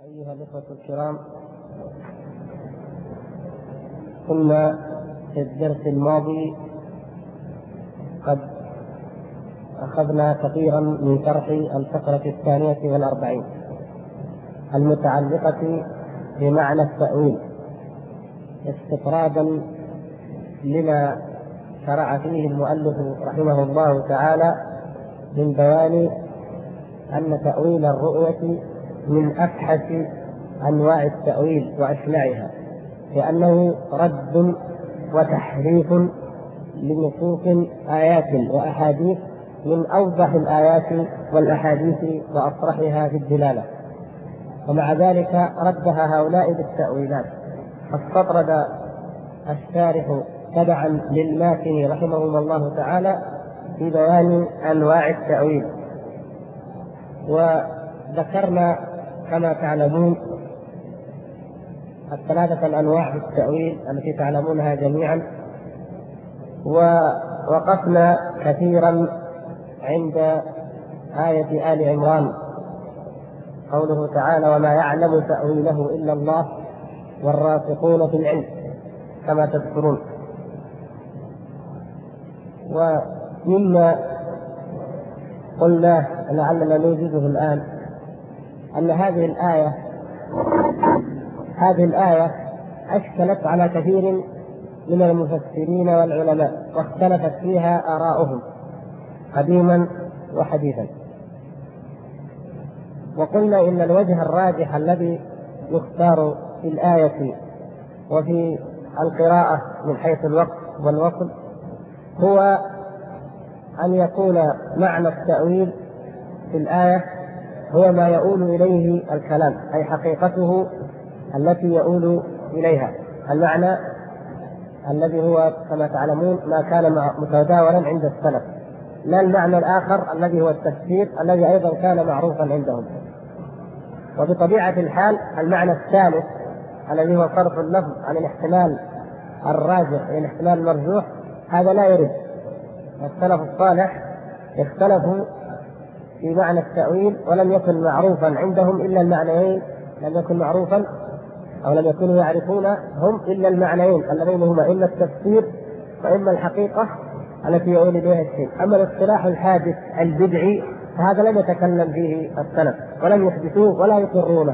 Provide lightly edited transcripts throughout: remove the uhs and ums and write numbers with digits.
أيها الإخوة الكرام، كنا في الدرس الماضي قد أخذنا كثيرا من شرح الفقرة 42 المتعلقة بمعنى التأويل، استطرادا لما شرع فيه المؤلف رحمه الله تعالى من بيان أن تأويل الرؤية من أفحش أنواع التأويل وأشنعها، لأنه رد وتحريف لنصوص آيات وأحاديث من أوضح الآيات والأحاديث وأصرحها في الدلالة، ومع ذلك ردها هؤلاء بالتأويلات. فاستطرد الشارح تبعا للماتن رحمهم الله تعالى في بيان أنواع التأويل، وذكرنا كما تعلمون الثلاثة الأنواع في التأويل التي تعلمونها جميعا، ووقفنا كثيرا عند آية آل عمران قوله تعالى: وما يعلم تأويله إلا الله والراسخون في العلم، كما تذكرون. ومما قلنا لعلنا نوجده الآن أن هذه الآية أشكلت على كثير من المفسرين والعلماء، واختلفت فيها آراؤهم قديما وحديثا. وقلنا إن الوجه الراجح الذي يختار في الآية وفي القراءة من حيث الوقت والوصل هو أن يكون معنى التأويل في الآية هو ما يؤول إليه الكلام، أي حقيقته التي يؤول إليها، المعنى الذي هو كما تعلمون ما كان متداولا عند السلف، لا المعنى الآخر الذي هو التفسير الذي أيضا كان معروفا عندهم. وبطبيعة الحال المعنى الثالث الذي هو صرف اللفظ عن الاحتمال الراجح إلى الاحتمال المرجوح هذا لا يرد. السلف الصالح اختلفوا في معنى التأويل ولم يكن معروفا عندهم إلا المعنيين، لم يكن معروفا أو لم يكونوا يعرفون هم إلا المعنيين اللذين هما إما التفسير وإما الحقيقة التي يؤول إليها الشيء. أما الاصطلاح الحادث البدعي فهذا لم يتكلم فيه السلف ولم يحدثوه ولا يقرونه.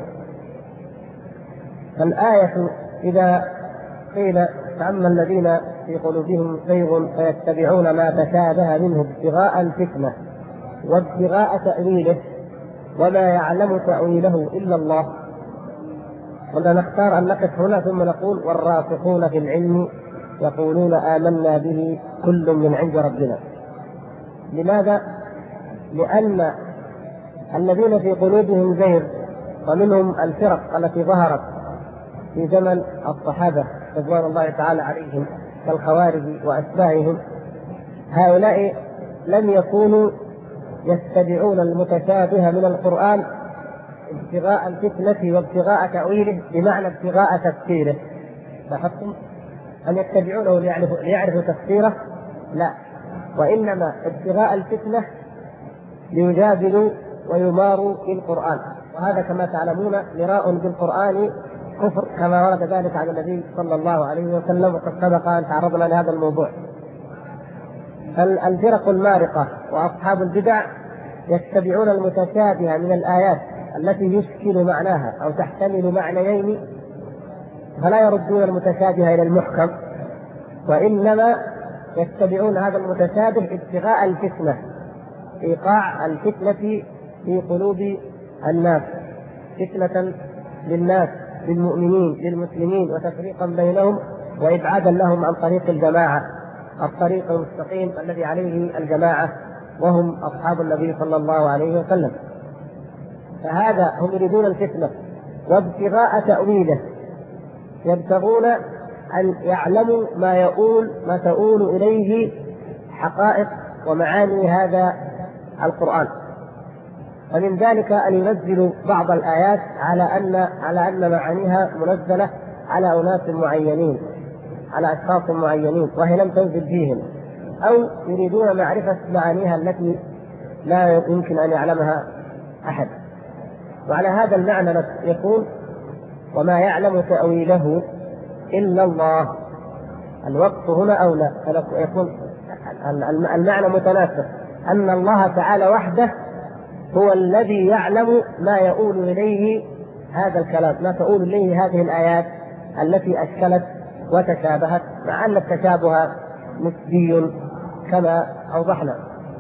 فالآية إذا قيل فأما الذين في قلوبهم زيغ فيتبعون ما تشابه منه ابتغاء الفتنة وابتغاء تأويله وما يعلم تأويله إلا الله، قلنا نختار أن نقف هنا ثم نقول: والراسخون في العلم يقولون آمنا به كل من عند ربنا. لماذا؟ لأن الذين في قلوبهم زيغ ومنهم الفرق التي ظهرت في زمن الصحابة رضوان الله تعالى عليهم كالخوارج وأتباعهم، هؤلاء لم يكونوا يتبعون المتشابه من القرآن ابتغاء الفتنة وابتغاء تأويله بمعنى ابتغاء تفسيره. لاحظتم أن يتبعونه ليعرفوا تفسيره؟ لا، وإنما ابتغاء الفتنة ليجادلوا ويماروا في القرآن، وهذا كما تعلمون مراء بالقرآن كفر، كما ورد ذلك عن النبي صلى الله عليه وسلم، وقد سبق أن تعرضنا لهذا الموضوع. فالفرق المارقة وأصحاب البدع يتبعون المتشابه من الآيات التي يشكل معناها أو تحتمل معنيين، فلا يردون المتشابه إلى المحكم، وإنما يتبعون هذا المتشابه ابتغاء الفتنة، إيقاع الفتنة في قلوب الناس، فتنة للناس للمؤمنين للمسلمين وتفريقا بينهم وإبعادا لهم عن طريق الجماعة، الطريق المستقيم الذي عليه الجماعة وهم أصحاب النبي صلى الله عليه وسلم. فهذا هم يريدون الفتنة وابتغاء تأويله، يبتغون أن يعلموا ما تؤول إليه حقائق ومعاني هذا القرآن. ومن ذلك أن ينزلوا بعض الآيات على أن معانيها منزلة على أناس معينين، على أشخاص معينين، وهي لم تنزل فيهم، أو يريدون معرفة معانيها التي لا يمكن أن يعلمها أحد. وعلى هذا المعنى يكون وما يعلم تأويله إلا الله. الوقف هنا أولى، يكون المعنى متناسق، أن الله تعالى وحده هو الذي يعلم ما يؤول إليه هذا الكلام، ما تؤول إليه هذه الآيات التي أشكلت وتشابهت، مع أن التشابه نسبي كما أوضحنا.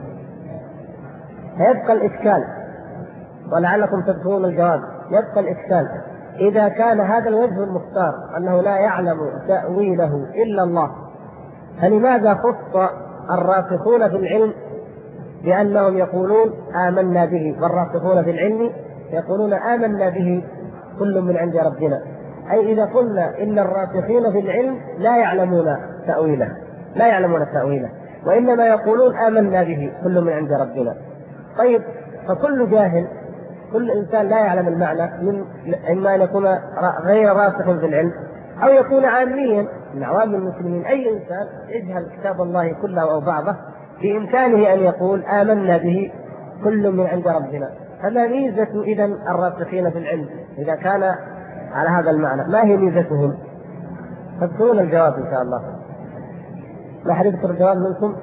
فيبقى الإشكال، ولعلكم تذكرون الجواب، يبقى الإشكال إذا كان هذا الوجه المختار أنه لا يعلم تأويله إلا الله، فلماذا خص الراسخون في العلم بأنهم يقولون آمنا به، والراسخون في العلم يقولون آمنا به كل من عند ربنا؟ أي إذا قلنا إن الراسخين في العلم لا يعلمون تأويله وإنما يقولون آمنا به كل من عند ربنا. طيب، فكل جاهل، كل إنسان لا يعلم المعنى، من إما أن يكون غير راسخ في العلم أو يكون عاميا من عوام المسلمين. أي إنسان يجهل كتاب الله كله أو بعضه بإمكانه أن يقول آمنا به كل من عند ربنا. فما ميزة إذن الراسخين في العلم إذا كان على هذا المعنى؟ ما هي ميزتهم؟ تذكرون الجواب إن شاء الله. ما حد يذكر الجواب منكم؟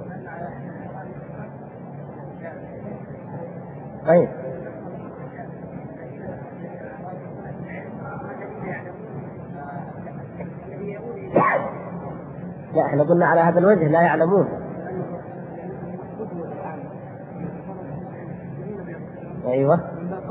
طيب، لا، احنا قلنا على هذا الوجه لا يعلمون. ايوه،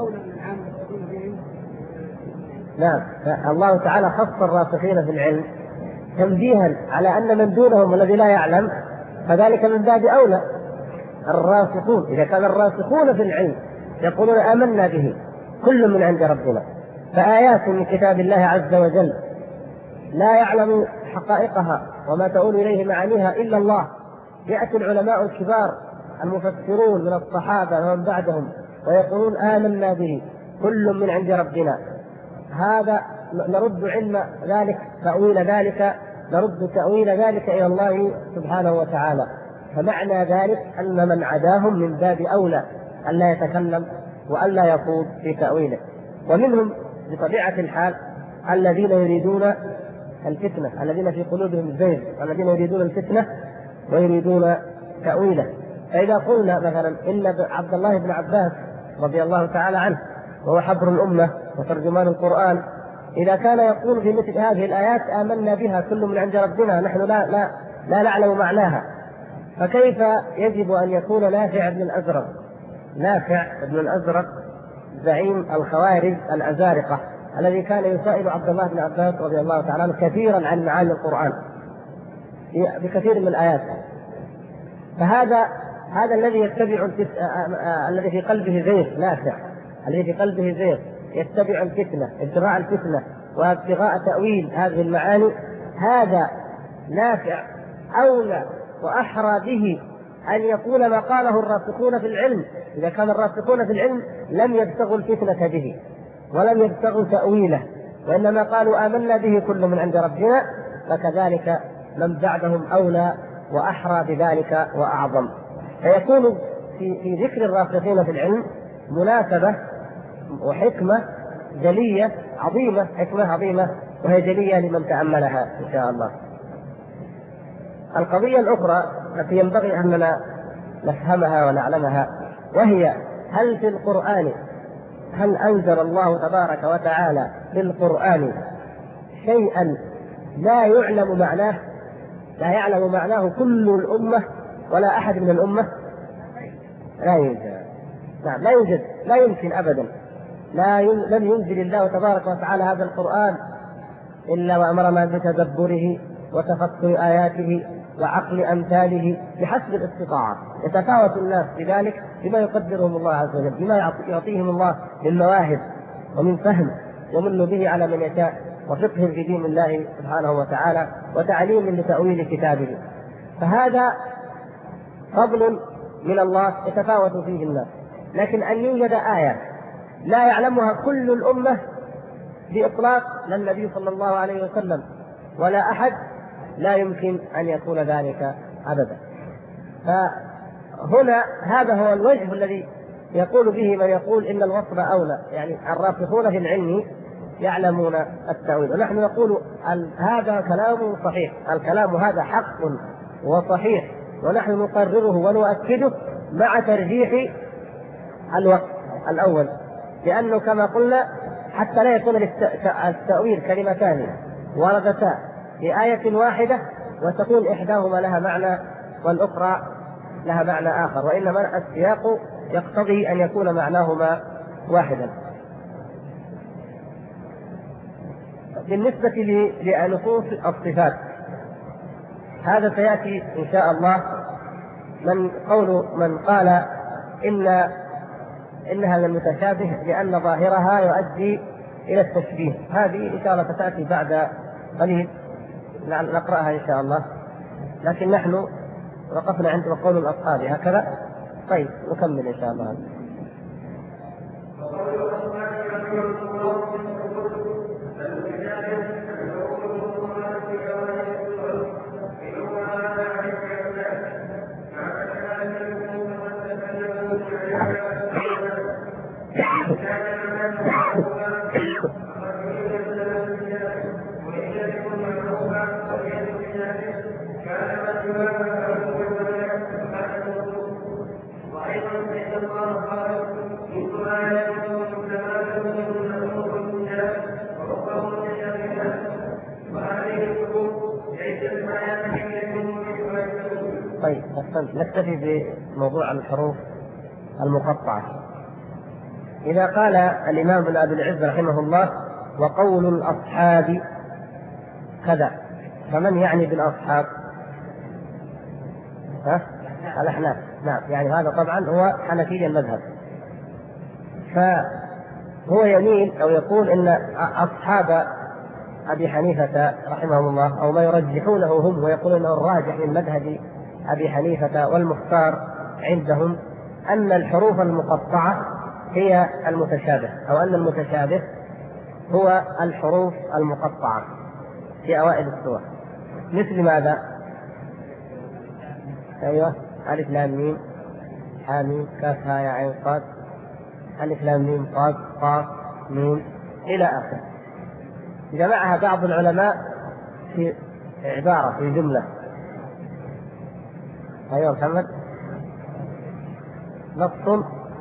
نعم. الله تعالى خص الراسخين في العلم تنبيها على ان من دونهم الذي لا يعلم فذلك من باب اولى. الراسخون، اذا كان الراسخون في العلم يقولون آمنا به كل من عند ربنا، فآيات من كتاب الله عز وجل لا يعلم حقائقها وما تؤول إليه معانيها إلا الله، يأتي العلماء الكبار المفسرون من الصحابة ومن بعدهم ويقولون آمنا به كل من عند ربنا، هذا نرد علم ذلك نرد تأويل ذلك إلى الله سبحانه وتعالى. فمعنى ذلك أن من عداهم من باب أولى ألا يتكلم وألا يخوض في تأويله. ومنهم بطبيعة الحال الذين يريدون الفتنة، الذين في قلوبهم زيغ، الذين يريدون الفتنة ويريدون تأويله. فإذا قلنا مثلا إن عبد الله بن عباس رضي الله تعالى عنه وهو حبر الأمة وترجمان القرآن، إذا كان يقول في مثل هذه الآيات آمنا بها كل من عند ربنا، نحن لا نعلم معناها، فكيف يجب أن يكون نافع بن الأزرق زعيم الخوارج الأزارقة الذي كان يسائل عبد الله بن عباس رضي الله تعالى عنه كثيرا عن معاني القرآن بكثير من الآيات؟ فهذا الذي يتبع الذي في قلبه زيغ نافع، الذي في قلبه زيغ يتبع الفتنة، ابتغاء الفتنة وابتغاء تأويل هذه المعاني، هذا نافع أولى وأحرى به أن يقول ما قاله الراسخون في العلم. إذا كان الراسخون في العلم لم يبتغوا الفتنة به ولم يبتغوا تأويله وإنما قالوا آمنا به كل من عند ربنا، فكذلك من بعدهم أولى وأحرى بذلك وأعظم. فيكون في ذكر الراسخين في العلم مناسبة وحكمة جلية عظيمة، حكمة عظيمة وهي جلية لمن تأملها إن شاء الله. القضية الأخرى التي ينبغي أننا نفهمها ونعلمها وهي هل أنزل الله تبارك وتعالى في القرآن شيئا لا يعلم معناه كل الأمة ولا أحد من الأمة؟ لا يوجد. نعم، لا يوجد، لا يمكن أبدا. لم ينزل الله تبارك وتعالى هذا القرآن إلا وأمرنا بتدبره وتفكر آياته وعقل أمثاله بحسب الاستطاعة. يتفاوت الناس بذلك بما يقدرهم الله عز وجل، بما يعطيهم الله من مواهب ومن فهم يمن به على من يشاء، وفقه في دين الله سبحانه وتعالى، وتعليم لتأويل كتابه. فهذا فضل من الله يتفاوت فيه الناس. لكن أن يوجد آية لا يعلمها كل الأمة بإطلاق، لا النبي صلى الله عليه وسلم ولا أحد، لا يمكن أن يكون ذلك أبدا. فهنا هذا هو الوجه الذي يقول به من يقول إن الوصف أولى، يعني الراسخون في العلم يعلمون التأويل، ونحن نقول هذا كلام صحيح، الكلام هذا حق وصحيح، ونحن نقرره ونؤكده مع ترجيح الوصف الأول، لأنه كما قلنا حتى لا يكون التأويل كلمتان وردتا في آية واحدة وتكون إحداهما لها معنى والأخرى لها معنى آخر، وإنما السياق يقتضي أن يكون معناهما واحدا. بالنسبة لنصوص الصفات هذا سيأتي إن شاء الله قول من قال إنها من المتشابه لأن ظاهرها يؤدي إلى التشبيه، هذه إن شاء الله ستأتي بعد قليل نقرأها إن شاء الله، لكن نحن وقفنا عند قول الأصحاب هكذا. طيب نكمل إن شاء الله. طيب نكتفي بموضوع الحروف المقطعة. إذا قال الإمام ابن أبي العز رحمه الله وقول الأصحاب كذا، فمن يعني بالأصحاب؟ الأحناف. نعم، يعني هذا طبعا هو حنفي المذهب، فهو يميل أو يقول إن أصحاب أبي حنيفة رحمهم الله أو ما يرجحونه هم ويقول أنه الراجح من مذهب أبي حنيفة والمختار عندهم أن الحروف المقطعة هي المتشابه، أو أن المتشابه هو الحروف المقطعة في أوائل السور. مثل ماذا؟ أيوة، ألف لام ميم حاميم كاف ها يا عين صاد، ألف لام ميم صاد قاف ميم إلى آخره. جمعها بعض العلماء في عبارة في جملة. أيوة محمد. نص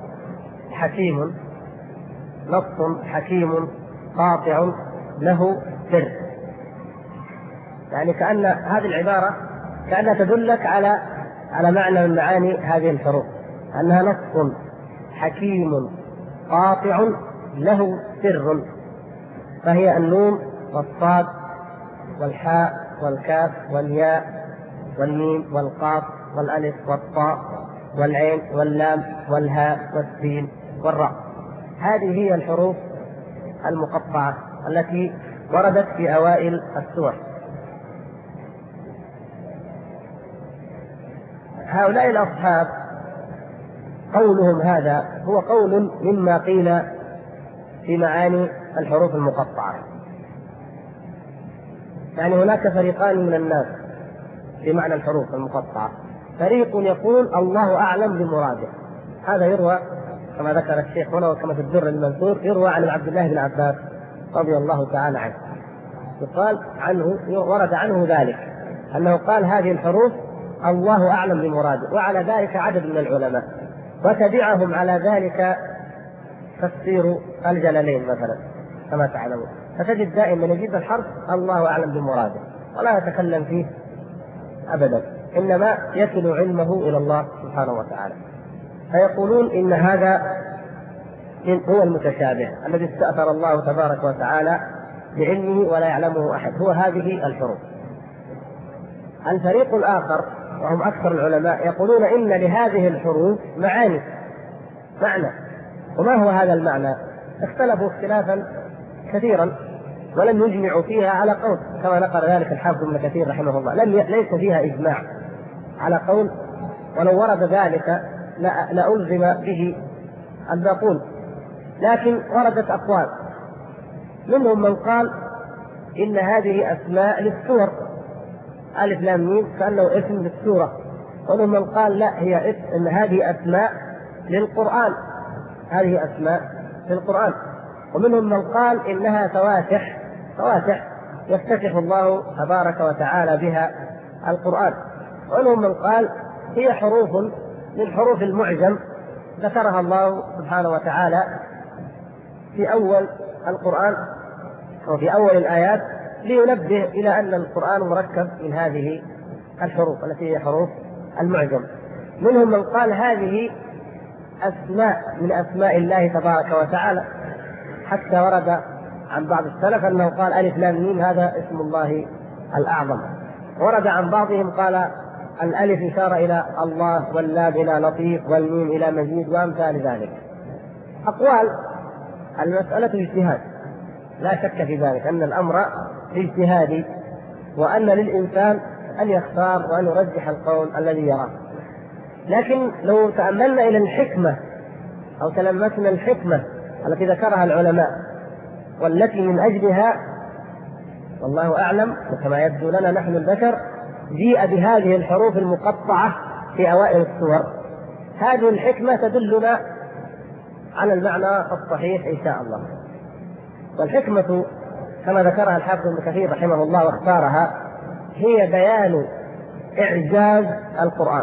حكيم قاطع له سر، يعني كأن هذه العبارة كأنها تدلك على معنى من معاني هذه الحروف، أنها نص حكيم قاطع له سر، فهي النون والصاد والحاء والكاف والياء والميم والقاف والألف والطاء والعين واللام والهاء والسين والراء. هذه هي الحروف المقطعة التي وردت في أوائل السور. هؤلاء الأصحاب قولهم هذا هو قول مما قيل في معاني الحروف المقطعة، يعني هناك فريقان من الناس في معنى الحروف المقطعة. فريق يقول الله أعلم بمراده، هذا يروى كما ذكر الشيخ هنا وكما في الدر المنثور، يروى عن عبد الله بن عباس رضي الله تعالى عنه، يقال عنه ورد عنه ذلك أنه قال هذه الحروف الله أعلم بمراده، وعلى ذلك عدد من العلماء، وتبعهم على ذلك تفسير الجلالين مثلا كما تعلمون، فتجد دائما يجيب الحرف الله أعلم بمراده ولا يتكلم فيه أبدا، إنما يكل علمه إلى الله سبحانه وتعالى. فيقولون إن هذا هو المتشابه الذي استأثر الله تبارك وتعالى بعلمه ولا يعلمه أحد، هو هذه الحروف. الفريق الآخر وهم أكثر العلماء يقولون إن لهذه الحروف معنى. وما هو هذا المعنى؟ اختلفوا اختلافا كثيرا ولم يجمعوا فيها على قول، كما نقل ذلك الحافظ ابن كثير رحمه الله، ليس فيها إجماع على قول، ولو ورد ذلك لألزم به الباقون، لكن وردت أقوال، منهم من قال إن هذه أسماء للسور، ألف لام ميم كأنه اسم للسورة، ومنهم من قال لا، هي إن هذه أسماء للقرآن، هذه أسماء في القرآن. ومنهم من قال إنها فواتح يفتتح الله تبارك وتعالى بها القرآن. ومنهم من قال هي حروف من حروف المعجم ذكرها الله سبحانه وتعالى في أول القرآن وفي أول الآيات لينبه إلى أن القرآن مركب من هذه الحروف التي هي حروف المعجم. منهم من قال هذه أسماء من أسماء الله تبارك وتعالى، حتى ورد عن بعض السلف أنه قال ألف لام ميم هذا اسم الله الأعظم. ورد عن بعضهم قال الألف إشارة إلى الله، واللام إلى لطيف، والميم إلى مجيد، وأمثال ذلك. أقوال المسألة اجتهاد، لا شك في ذلك أن الأمر اجتهادي، وأن للإنسان أن يختار وأن يرجح القول الذي يراه. لكن لو تأملنا إلى الحكمة أو تلمسنا الحكمة التي ذكرها العلماء والتي من أجلها والله أعلم وكما يبدو لنا نحن البشر جيء بهذه الحروف المقطعة في أوائل السور، هذه الحكمة تدلنا على المعنى الصحيح إن شاء الله. والحكمة كما ذكرها الحافظ ابن كثير رحمه الله واختارها هي بيان إعجاز القرآن.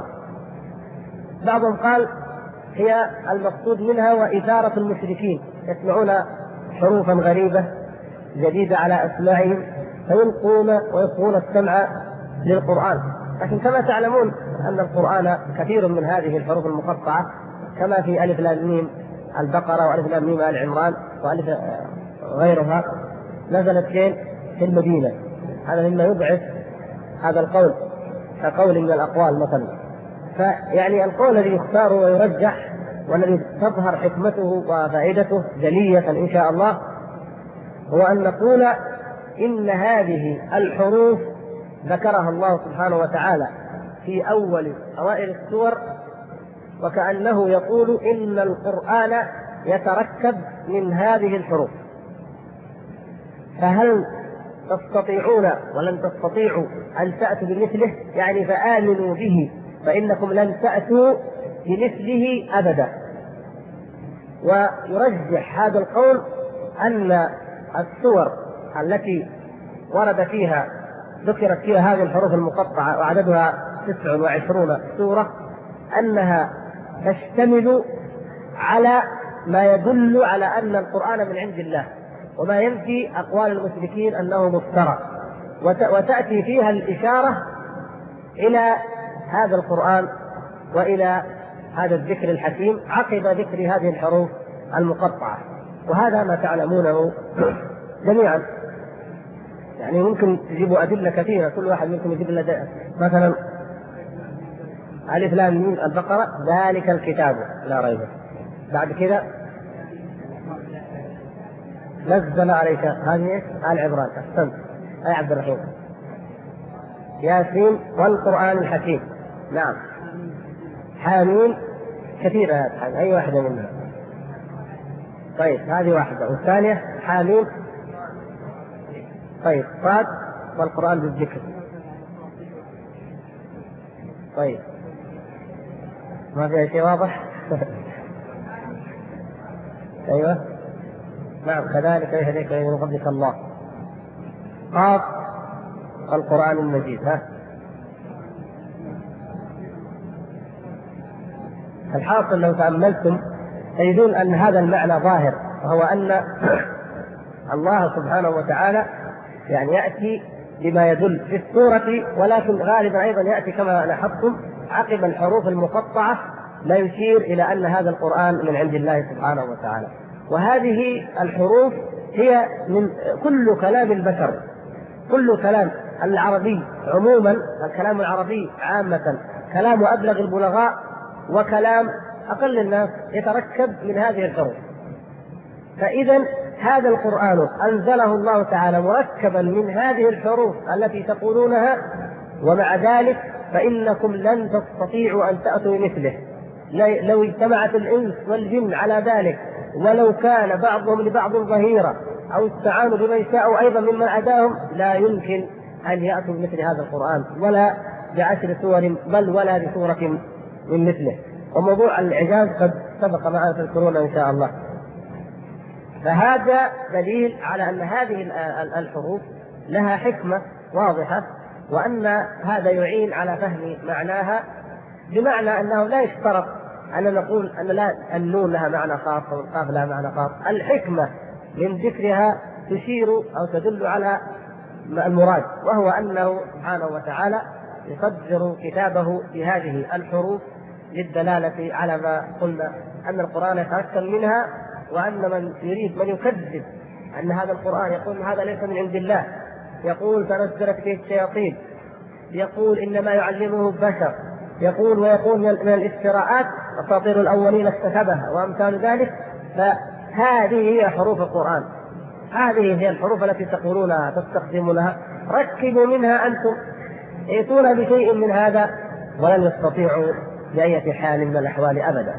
بعضهم قال هي المقصود منها وإثارة المشركين يسمعون حروفا غريبة جديدة على أسماعهم فيلقون ويصغون السمع للقرآن. لكن كما تعلمون أن القرآن كثير من هذه الحروف المقطعة كما في ألف لام ميم البقرة وألف لام ميم آل عمران وألف غيرها نزلت في المدينة. هذا مما يضعف هذا القول كقول من الأقوال مثلا. فيعني القول الذي يختار ويرجح والذي تظهر حكمته وفائدته جلية إن شاء الله هو أن نقول إن هذه الحروف ذكرها الله سبحانه وتعالى في أوائل السور، وكأنه يقول إن القرآن يتركب من هذه الحروف، فهل تستطيعون ولن تستطيعوا أن تأتوا بمثله؟ يعني فآمنوا به فإنكم لن تأتوا بمثله أبدا. ويرجح هذا القول أن السور التي ورد فيها ذكرت فيها هذه الحروف المقطعة وعددها 29 سورة أنها تشتمل على ما يدل على أن القرآن من عند الله، وما ينفي أقوال المشركين أنه مفترى، وتأتي فيها الإشارة إلى هذا القرآن وإلى هذا الذكر الحكيم عقب ذكر هذه الحروف المقطعة. وهذا ما تعلمونه جميعا. يعني ممكن تجيبوا أدلة كثيرة، كل واحد منكم يجيب لنا مثلا ألف لام ميم البقرة ذلك الكتاب لا ريب، بعد كذا نزل عليك هذه آل عمران أحسنت أي عبد الرحيم، ياسين والقرآن الحكيم، نعم حامين كثيرة هذه أي واحدة منها. طيب هذه واحدة، والثانية حامين. طيب صاد والقرآن بالذكر. طيب ما في شيء واضح؟ أيوة نعم كذلك يهديك من قبلك الله. قاف القرآن المجيد. ها الحاصل لو تأملتم تجدون أن هذا المعنى ظاهر، وهو أن الله سبحانه وتعالى يعني يأتي بما يدل في السورة، ولكن غالبا أيضا يأتي كما لاحظتم عقب الحروف المقطعة لا يشير إلى أن هذا القرآن من عند الله سبحانه وتعالى. وهذه الحروف هي من كل كلام البشر، كل كلام العربي عموما، الكلام العربي عامة كلام أبلغ البلغاء وكلام أقل الناس يتركب من هذه الحروف. فإذا هذا القرآن أنزله الله تعالى مركبا من هذه الحروف التي تقولونها، ومع ذلك فإنكم لن تستطيعوا أن تأتوا مثله لو اجتمعت الإنس والجن على ذلك، ولو كان بعضهم لبعض ظهيرا أو استعانوا بمن شاءوا أيضا ممن عداهم، لا يمكن أن يأتوا بمثل هذا القرآن ولا ب10 سور بل ولا بسورة من مثله. وموضوع الإعجاز قد سبق معنا تذكرون إن شاء الله. فهذا دليل على أن هذه الحروف لها حكمة واضحة، وأن هذا يعين على فهم معناها، بمعنى أنه لا يشترط أن نقول أن لا النون لها معنى خاص أو القاف لها معنى خاص. الحكمة من ذكرها تشير أو تدل على المراد، وهو أنه سبحانه وتعالى يصدر كتابه بهذه الحروف للدلالة على ما قلنا أن القرآن يتركب منها، وأن من يريد من يكذب أن هذا القرآن يقول هذا ليس من عند الله، يقول تنزلت فيه الشياطين، يقول إنما يعلمه بشر، يقول ويقول من الافتراءات أساطير الأولين اكتسبها وأمثال ذلك، فهذه هي حروف القرآن، هذه هي الحروف التي تقولونها تستخدمونها، ركبوا منها أنتم، ائتونا بشيء من هذا، ولن يستطيعوا بأية حال من الأحوال أبدا.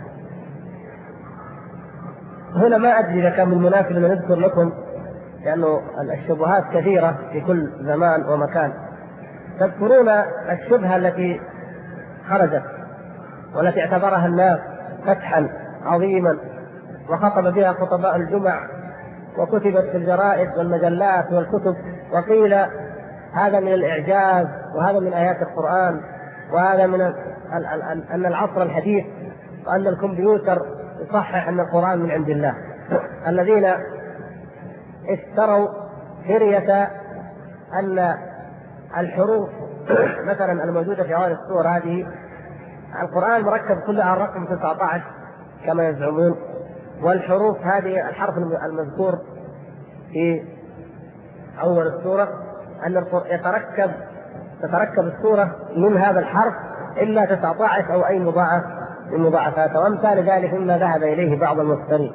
هنا ما أدري إذا كان من المناسب أن نذكر لكم، لأنه الشبهات كثيرة في كل زمان ومكان. تذكرون الشبهة التي خرجت والتي اعتبرها الناس فتحا عظيما وخطب بها خطباء الجمع وكتبت في الجرائد والمجلات والكتب، وقيل هذا من الإعجاز وهذا من آيات القرآن وهذا من أن العصر الحديث وأن الكمبيوتر يصحح أن القرآن من عند الله. الذين اشتروا فرية أن الحروف مثلا الموجودة في أول السور هذه القرآن مركب كلها على الرقم 19 كما يزعمون، والحروف هذه الحرف المذكور في أول السورة أن تتركب السورة من هذا الحرف إلا 19 أو أي مضاعف من مضاعفاته وأمثال ذلك مما ذهب إليه بعض المفترين.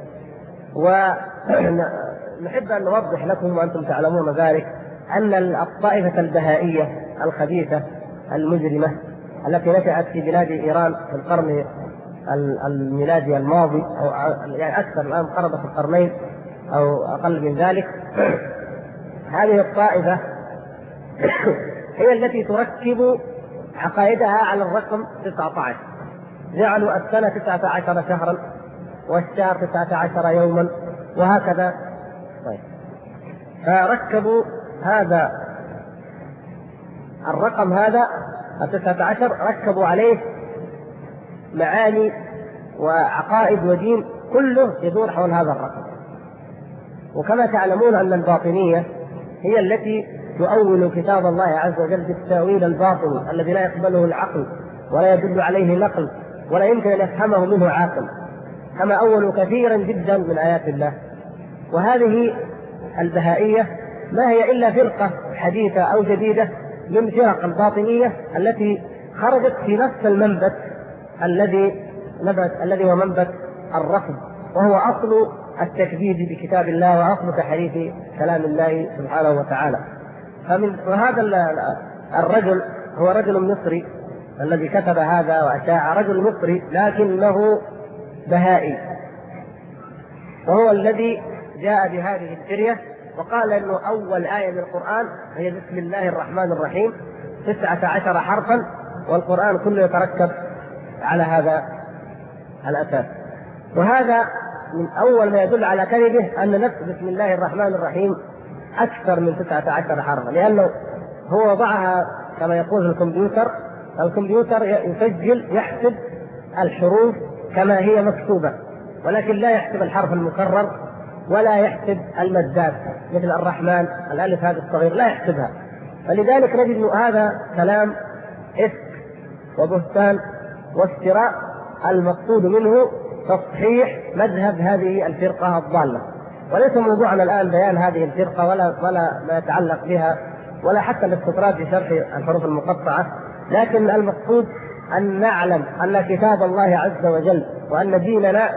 ونحب أن نوضح لكم وأنتم تعلمون ذلك أن الطائفة البهائية الخبيثة المجرمة التي نشأت في بلاد إيران في القرن الميلادي الماضي أو يعني أكثر الآن قرابة القرنين أو أقل من ذلك، هذه الطائفة هي التي تركب عقائدها على الرقم 19، جعلوا السنة 19 شهرا والشهر 19 يوما وهكذا. طيب. فركبوا هذا الرقم هذا 19 ركبوا عليه معاني وعقائد ودين كله يدور حول هذا الرقم. وكما تعلمون أن الباطنية هي التي تؤول كتاب الله عز وجل بالتأويل الباطني الذي لا يقبله العقل ولا يدل عليه نقل ولا يمكن أن يفهمه منه عاقل، كما أولوا كثيرا جدا من آيات الله. وهذه البهائية ما هي إلا فرقة حديثة أو جديدة من فرق الباطنية التي خرجت في نفس المنبت الذي هو منبت الرفض، وهو أصل التكذيب بكتاب الله وأصل تحريف كلام الله سبحانه وتعالى. وهذا الرجل هو رجل مصري الذي كتب هذا وأشاع، رجل مصري لكنه بهائي، وهو الذي جاء بهذه الفرية وقال أنه أول آية من القرآن هي بسم الله الرحمن الرحيم 19 حرفا، والقرآن كله يتركب على هذا الأساس. وهذا من أول ما يدل على كذبه أن نفس بسم الله الرحمن الرحيم أكثر من 19 حرفا، لأنه هو وضعها كما يقول الكمبيوتر يسجل يحسب الحروف كما هي مكتوبة، ولكن لا يحسب الحرف المكرر ولا يحسب المدات مثل الرحمن الألف هذا الصغير لا يحسبها. فلذلك نجد هذا كلام إفك وبهتان وافتراء المقصود منه تصحيح مذهب هذه الفرقة الضالة. وليس موضوعنا الآن بيان هذه الفرقة ولا ما يتعلق بها ولا حتى الاستطراد في شرح الحروف المقطعة، لكن المقصود أن نعلم أن كتاب الله عز وجل وأن ديننا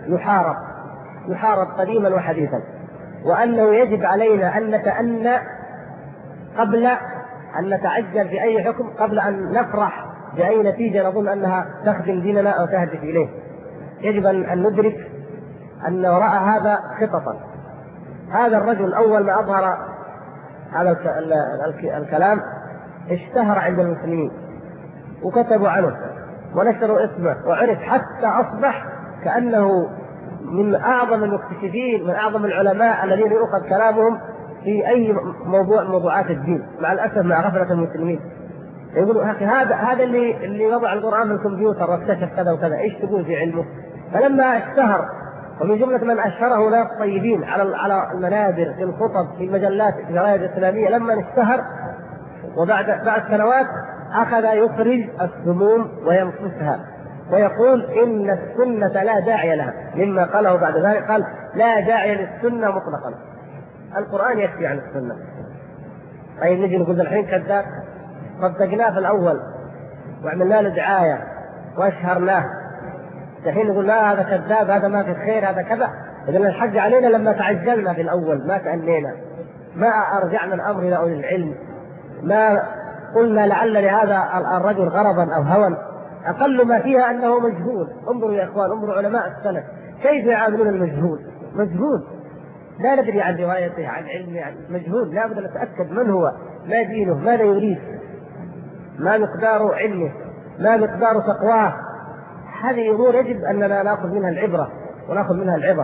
يحارب قديما وحديثا، وأنه يجب علينا أن نتأنى قبل أن نتعجل في أي حكم، قبل أن نفرح بأي نتيجة نظن أنها تخدم ديننا أو تهدف إليه. يجب أن ندرك أن وراء هذا خططا. هذا الرجل أول ما أظهر هذا الكلام اشتهر عند المسلمين وكتبوا عنه ونشروا اسمه وعرف، حتى أصبح كأنه من أعظم المكتشفين، من أعظم العلماء الذين يؤخذ كلامهم في أي موضوع من موضوعات الدين، مع الأسف مع غفلة المسلمين. يقولوا أخي هذا اللي وضع القرآن في الكمبيوتر واكتشف كذا وكذا، إيش تقول في علمه؟ فلما اشتهر، ومن جملة من أشهره ناس طيبين على المنابر في الخطب في المجلات الجرايد الإسلامية، لما اشتهر وبعد سنوات أخذ يخرج السموم وينقصها ويقول إن السنة لا داعي لها. مما قاله بعد ذلك قال لا داعي للسنة مطلقا، القرآن يكفي عن السنة. طيب نجي نقول الحين كذاب، صدقناه في الأول وعملنا له دعاية وأشهرناه، الحين نقول لا هذا كذاب، هذا ما في خير، هذا كذا. إذن الحق علينا لما تعجلنا في الأول، ما تأنينا، ما أرجعنا الأمر إلى أولي العلم، ما قلنا لعل لهذا الرجل غرضا أو هوى. أقل ما فيها أنه مجهول. انظروا يا إخوان، انظروا علماء السلف كيف يعاملون المجهول. مجهول لا ندري عن روايته عن علمه، عن مجهول لا بد أن نتأكد من هو، ما دينه، ماذا يريد، ما مقدار علمه، ما مقدار تقواه. هذه أمور يجب أننا نأخذ منها العبرة ونأخذ منها العبر.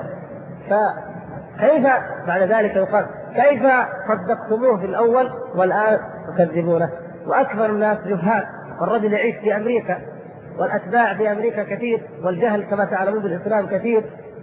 فكيف بعد ذلك يقال كيف صدقتموه في الأول والآن تكذبونه؟ وأكثر الناس جهال، والرجل يعيش في أمريكا والأتباع في أمريكا كثير، والجهل كما تعلمون بالإسلام كثير.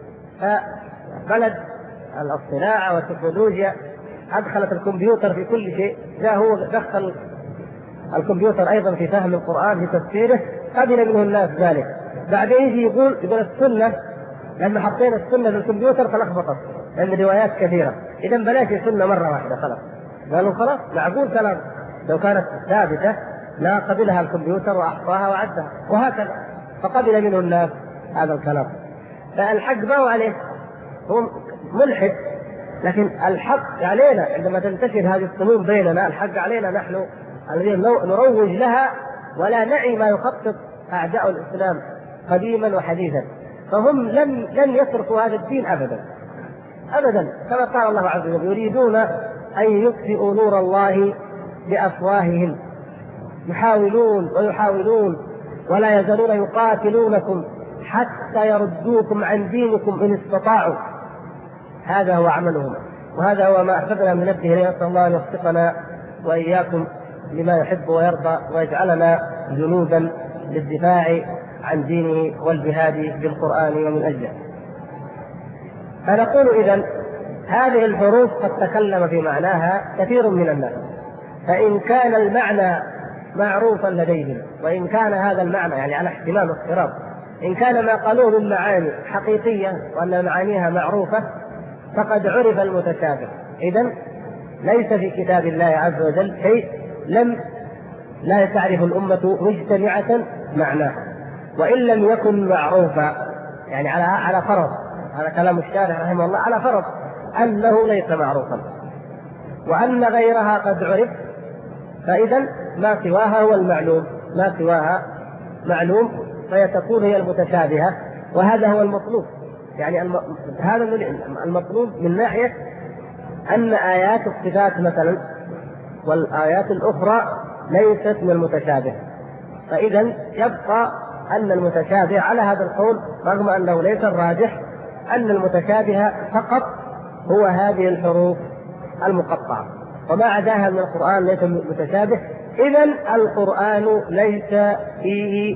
فبلد الصناعة والتكنولوجيا أدخلت الكمبيوتر في كل شيء، جاء هو دخل الكمبيوتر أيضا في فهم القرآن في تفسيره، قبل منه الناس ذلك. بعدين يجي يقول السنة، لما حطينا السنة في الكمبيوتر فلخبطت، لأن روايات كثيرة، إذا بلاش السنة مرة واحدة خلاص. قالوا خلاص معقول كلام، لو كانت ثابتة لا قبلها الكمبيوتر وأحصاها وعدها، وهكذا. فقبل منه الناس هذا الكلام. فالحق ما هو عليه، هو ملحد، لكن الحق علينا عندما تنتشر هذه السموم بيننا. الحق علينا نحن الذين نروج لها ولا نعي ما يخطط أعداء الإسلام قديما وحديثا. فهم لن يتركوا هذا الدين أبدا أبدا، كما قال الله عز وجل يريدون أن يطفئوا نور الله بأفواههم، يحاولون ويحاولون ولا يزالون يقاتلونكم حتى يردوكم عن دينكم إن استطاعوا. هذا هو عملهم، وهذا هو ما أخذنا من نفسه. نسأل الله أن يوفقنا وإياكم لما يحب ويرضى، ويجعلنا جنودا للدفاع عن دينه والجهاد بالقرآن ومن أجله. فنقول إذن هذه الحروف قد تكلم في معناها كثير من الناس، فإن كان المعنى معروفا لديهم، وإن كان هذا المعنى يعني على احتمال واضطراب، إن كان ما قالوه من معاني حقيقية وأن معانيها معروفة فقد عرف المتشابه. إذن ليس في كتاب الله عز وجل شيء لا تعرف الأمة مجتمعة معناه، وإن لم يكن معروفا، يعني على فرض، هذا كلام الشارح رحمه الله، على فرض أنه ليس معروفا وأن غيرها قد عرف، فإذا ما سواها هو المعلوم، ما سواها معلوم، فيتكون هي المتشابهة. وهذا هو المطلوب، يعني هذا المطلوب من ناحية أن آيات الصفات مثلا والآيات الأخرى ليست من المتشابه، فإذا يبقى أن المتشابه على هذا القول، رغم أنه ليس الراجح، أن المتشابه فقط هو هذه الحروف المقطعة، وما عداها من القرآن ليس متشابه. إذن القرآن ليس فيه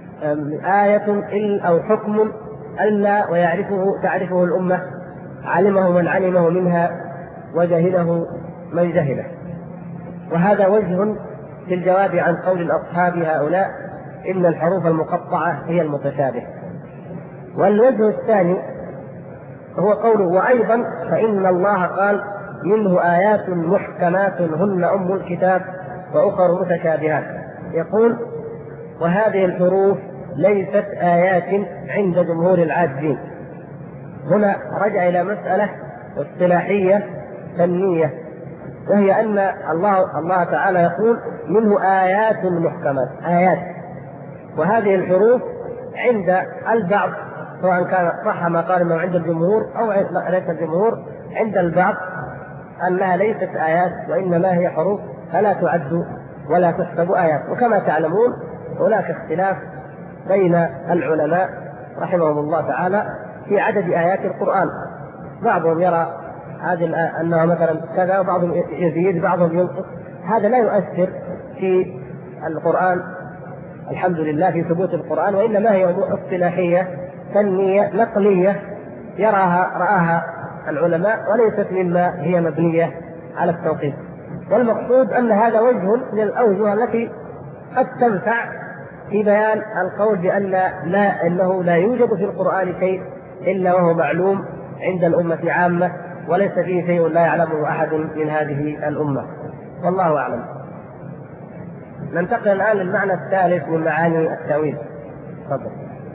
آية أو حكم ألا تعرفه الأمة، علمه من علمه منها وجهله من جهله. وهذا وجه في الجواب عن قول الأصحاب هؤلاء إن الحروف المقطعة هي المتشابه. والوجه الثاني هو قوله وأيضا فإن الله قال منه آيات محكمات هن أم الكتاب وأخر متشابهات. يقول وهذه الحروف ليست آيات عند جمهور العاجزين. هنا رجع إلى مسألة اصطلاحية فنية، وهي أن الله تعالى يقول منه آيات محكمات، آيات، وهذه الحروف عند البعض سواء كان صح ما قال انه عند الجمهور او ليس الجمهور، عند البعض انها ليست آيات وانما هي حروف فلا تعد ولا تحسب آيات. وكما تعلمون هناك اختلاف بين العلماء رحمهم الله تعالى في عدد آيات القرآن. بعضهم يرى هذه أنها مثلا كذا، وبعضهم يزيد، بعضهم ينقص. هذا لا يؤثر في القرآن الحمد لله في ثبوت القرآن، وإنما هي أمور اصطلاحية فنية نقلية رآها العلماء، وليست مما هي مبنية على التوقيف. والمقصود أن هذا وجه من الأوجه التي قد تنفع في بيان القول بأن إنه لا يوجد في القرآن شيء إلا وهو معلوم عند الأمة عامة، وليس فيه شيء لا يعلمه أحد من هذه الأمة، والله أعلم. ننتقل الآن للمعنى الثالث من معاني التأويل. تفضل.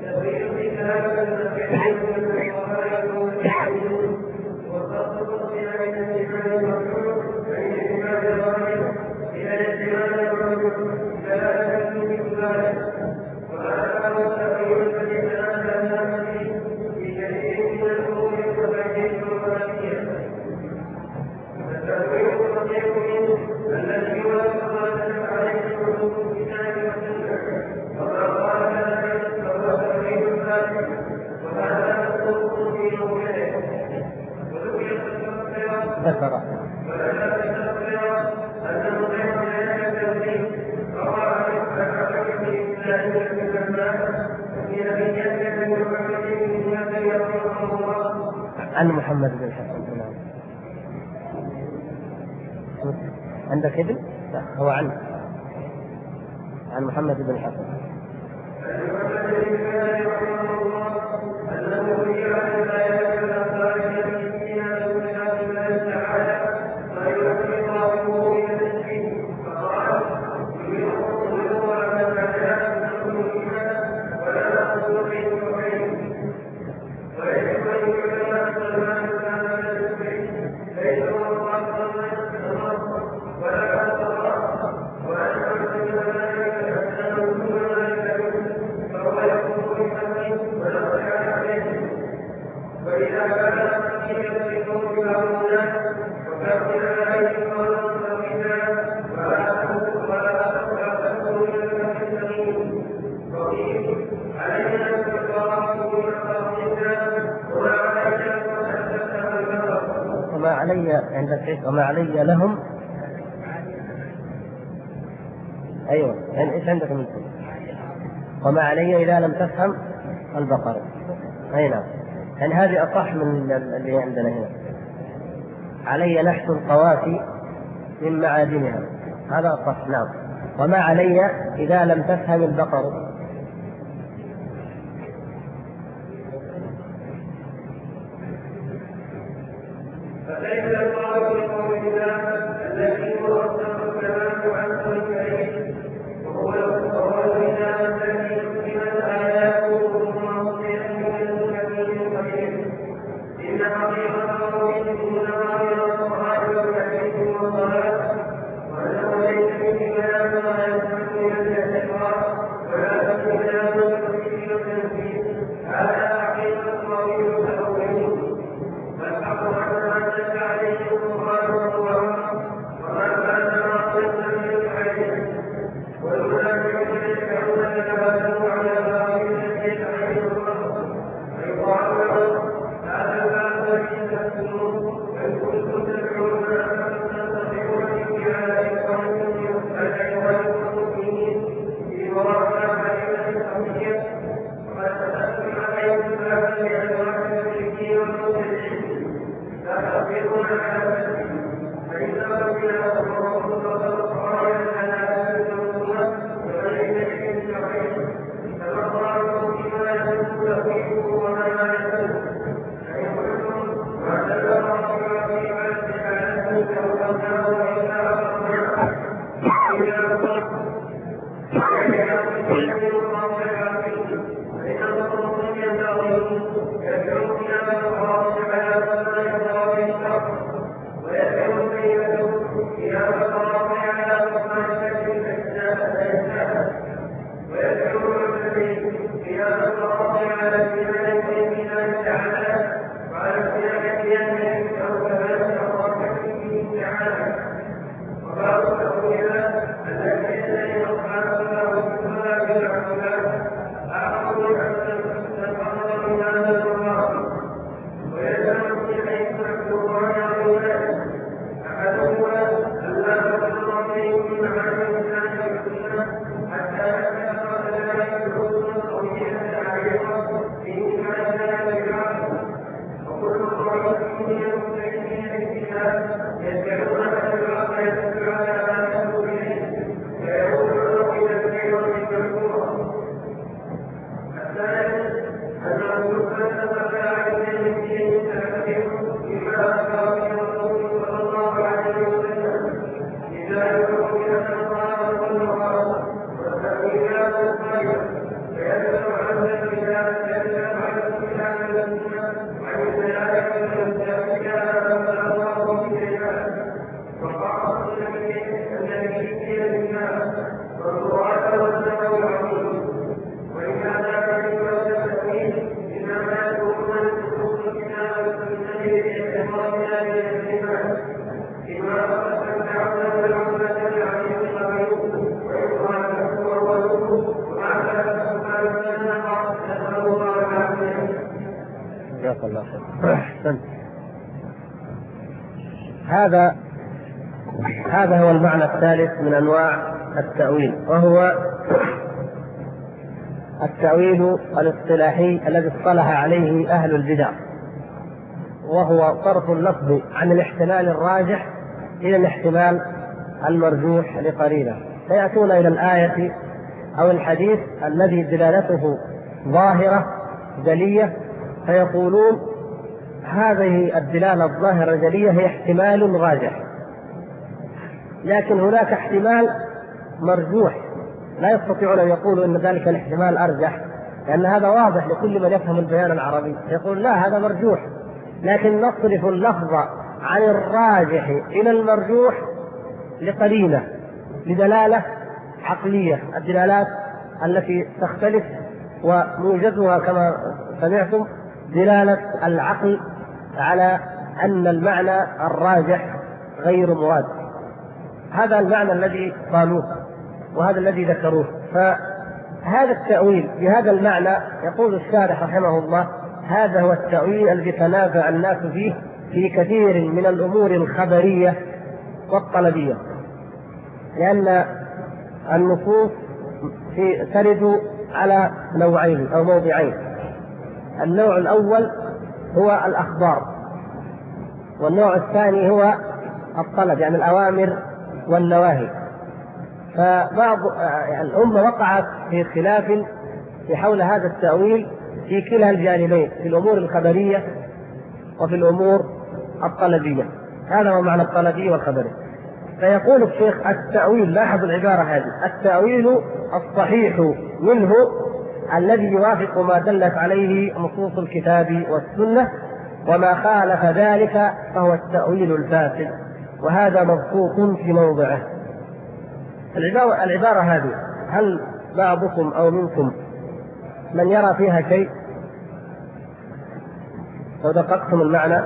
عن محمد بن الحسن. عندك ابن؟ لا، هو عن محمد بن الحسن. وما علي لهم. أيوة، يعني إيش عندك من وما علي إذا لم تفهم البقرة. أي نعم، يعني هذه أصح من اللي عندنا هنا. علي نحت القوافي من معادنها، هذا أصح. نعم، وما علي إذا لم تفهم البقرة. هذا هو المعنى الثالث من أنواع التأويل، وهو التأويل الاصطلاحي الذي اصطلح عليه أهل البدع، وهو صرف اللفظ عن الاحتمال الراجح إلى الاحتمال المرجوح لقرينة، فيأتون إلى الآية أو الحديث الذي دلالته ظاهرة جلية فيقولون هذه الدلالة الظاهرة الجلية هي احتمال راجح، لكن هناك احتمال مرجوح لا يستطيعون أن يقولوا إن ذلك الاحتمال أرجح، لأن هذا واضح لكل من يفهم البيان العربي، يقول لا هذا مرجوح، لكن نصرف اللفظ عن الراجح إلى المرجوح لقرينة، لدلالة عقلية، الدلالات التي تختلف وموجزها كما سمعتم دلالة العقل على أن المعنى الراجح غير مراد. هذا المعنى الذي قالوه وهذا الذي ذكروه. فهذا التأويل بهذا المعنى يقول الشارح رحمه الله هذا هو التأويل الذي تنازع الناس فيه في كثير من الأمور الخبرية والطلبية، لأن النصوص ترد على نوعين أو موضعين. النوع الأول هو الأخبار، والنوع الثاني هو الطلب، يعني الأوامر والنواهي. فبعض الأمة وقعت في خلاف في حول هذا التأويل في كلا الجانبين، في الأمور الخبرية وفي الأمور الطلبية. هذا هو معنى الطلبي والخبري. فيقول الشيخ التأويل، لاحظ العبارة هذه، التأويل الصحيح منه الذي يوافق ما دلت عليه نصوص الكتاب والسنة، وما خالف ذلك فهو التأويل الفاسد، وهذا مبسوط في موضعه. العبارة هذه هل بعضكم أو منكم من يرى فيها شيء ودققتم المعنى؟